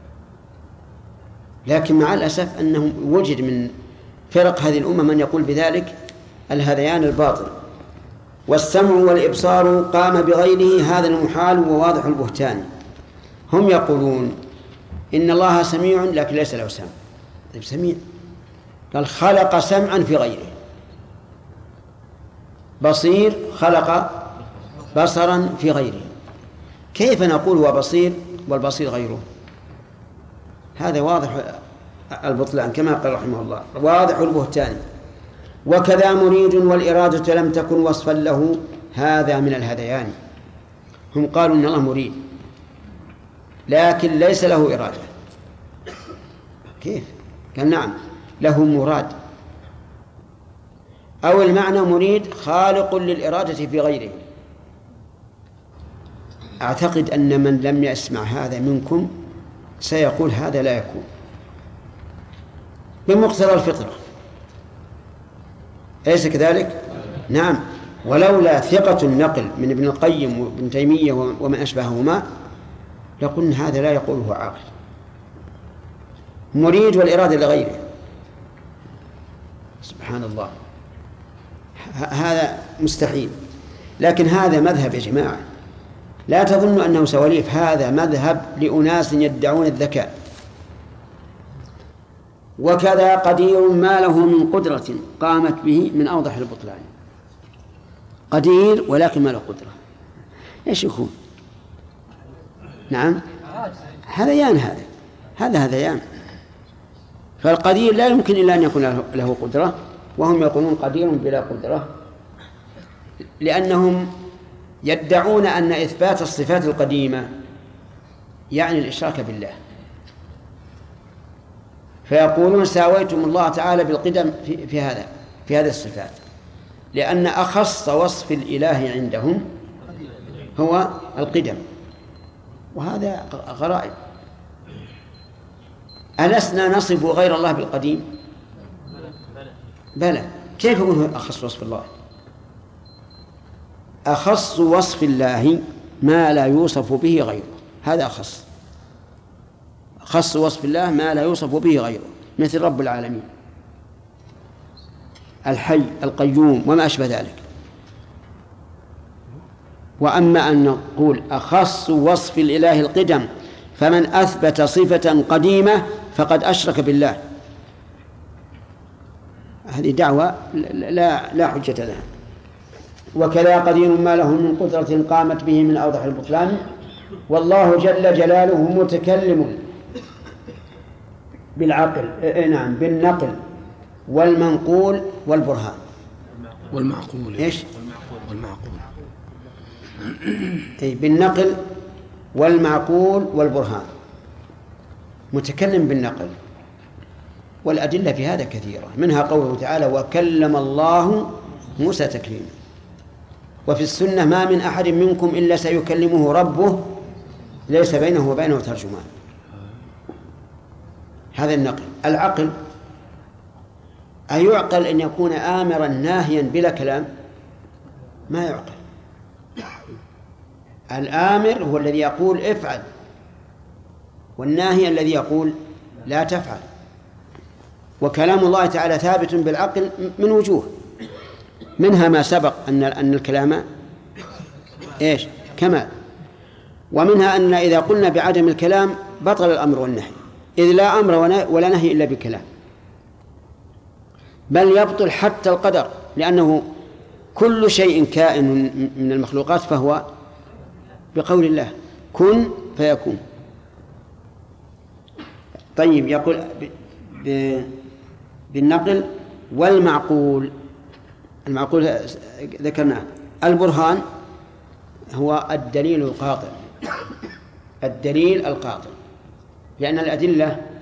لكن مع الأسف أنه وجد من فرق هذه الأمة من يقول بذلك الهذيان الباطل. والسمع والإبصار قام بغيره هذا المحال وواضح البهتان. هم يقولون إن الله سميع لكن ليس له سمع. طيب سميع قال خلق سمعا في غيره، بصير خلق بصرا في غيره، كيف نقول هو بصير والبصير غيره؟ هذا واضح البطلان كما قال رحمه الله، واضح البهتان. وكذا مريد والإرادة لم تكن وصفا له هذا من الهذيان. هم قالوا إن الله مريد لكن ليس له إرادة. كيف؟ قال نعم له مراد، أو المعنى مريد خالق للإرادة في غيره. أعتقد أن من لم يسمع هذا منكم سيقول هذا لا يكون بمقتضى الفطرة، أليس كذلك؟ نعم. ولولا ثقة النقل من ابن القيم وابن تيمية ومن أشبههما لقلنا هذا لا يقوله عاقل. مريد والإرادة لغيره، سبحان الله، هذا مستحيل. لكن هذا مذهب يا جماعة، لا تظن أنه سواليف، هذا مذهب لأناس يدعون الذكاء. وكذا قدير ما له من قدرة قامت به من أوضح البطلان. قدير ولكن ما له قدرة، إيش يكون؟ نعم هذيان، هذا هذيان. فالقدير لا يمكن إلا أن يكون له قدرة، وهم يقولون قدير بلا قدرة، لأنهم يدعون أن إثبات الصفات القديمة يعني الإشراك بالله، فيقولون ساويتم الله تعالى بالقدم في هذه الصفات، لأن أخص وصف الإله عندهم هو القدم، وهذا غرائب. ألسنا نصف غير الله بالقديم؟ بلى. كيف يكون أخص وصف الله؟ أخص وصف الله ما لا يوصف به غيره، هذا أخص وصف الله ما لا يوصف به غيره، مثل رب العالمين، الحي القيوم وما أشبه ذلك. وأما أن نقول أخص وصف الإله القدم، فمن أثبت صفة قديمة فقد أشرك بالله، هذه دعوة لا حجة لها. وكذا قدير ما له من قدرة قامت به من أوضح البطلان، والله جل جلاله متكلم بالعقل، نعم، بالنقل والمنقول والبرهان والمعقول. إيش؟ والمعقول. أي بالنقل والمعقول والبرهان. متكلم بالنقل، والأدلة في هذا كثيرة، منها قوله تعالى وكلم الله موسى تكليما. وفي السنة ما من أحد منكم إلا سيكلمه ربه ليس بينه وبينه ترجمان. هذا النقل. العقل، أيعقل أن يكون آمرا ناهيا بلا كلام؟ ما يعقل. الآمر هو الذي يقول افعل، والناهي الذي يقول لا تفعل. وكلام الله تعالى ثابت بالعقل من وجوه، منها ما سبق أن الكلام إيش؟ كمال. ومنها أن إذا قلنا بعدم الكلام بطل الأمر والنهي، إذ لا أمر ولا نهي إلا بكلام، بل يبطل حتى القدر، لأنه كل شيء كائن من المخلوقات فهو بقول الله كن فيكون. طيب، يقول بالنقل والمعقول. المعقول ذكرناه. البرهان هو الدليل القاطع، الدليل القاطع، لأن الأدلة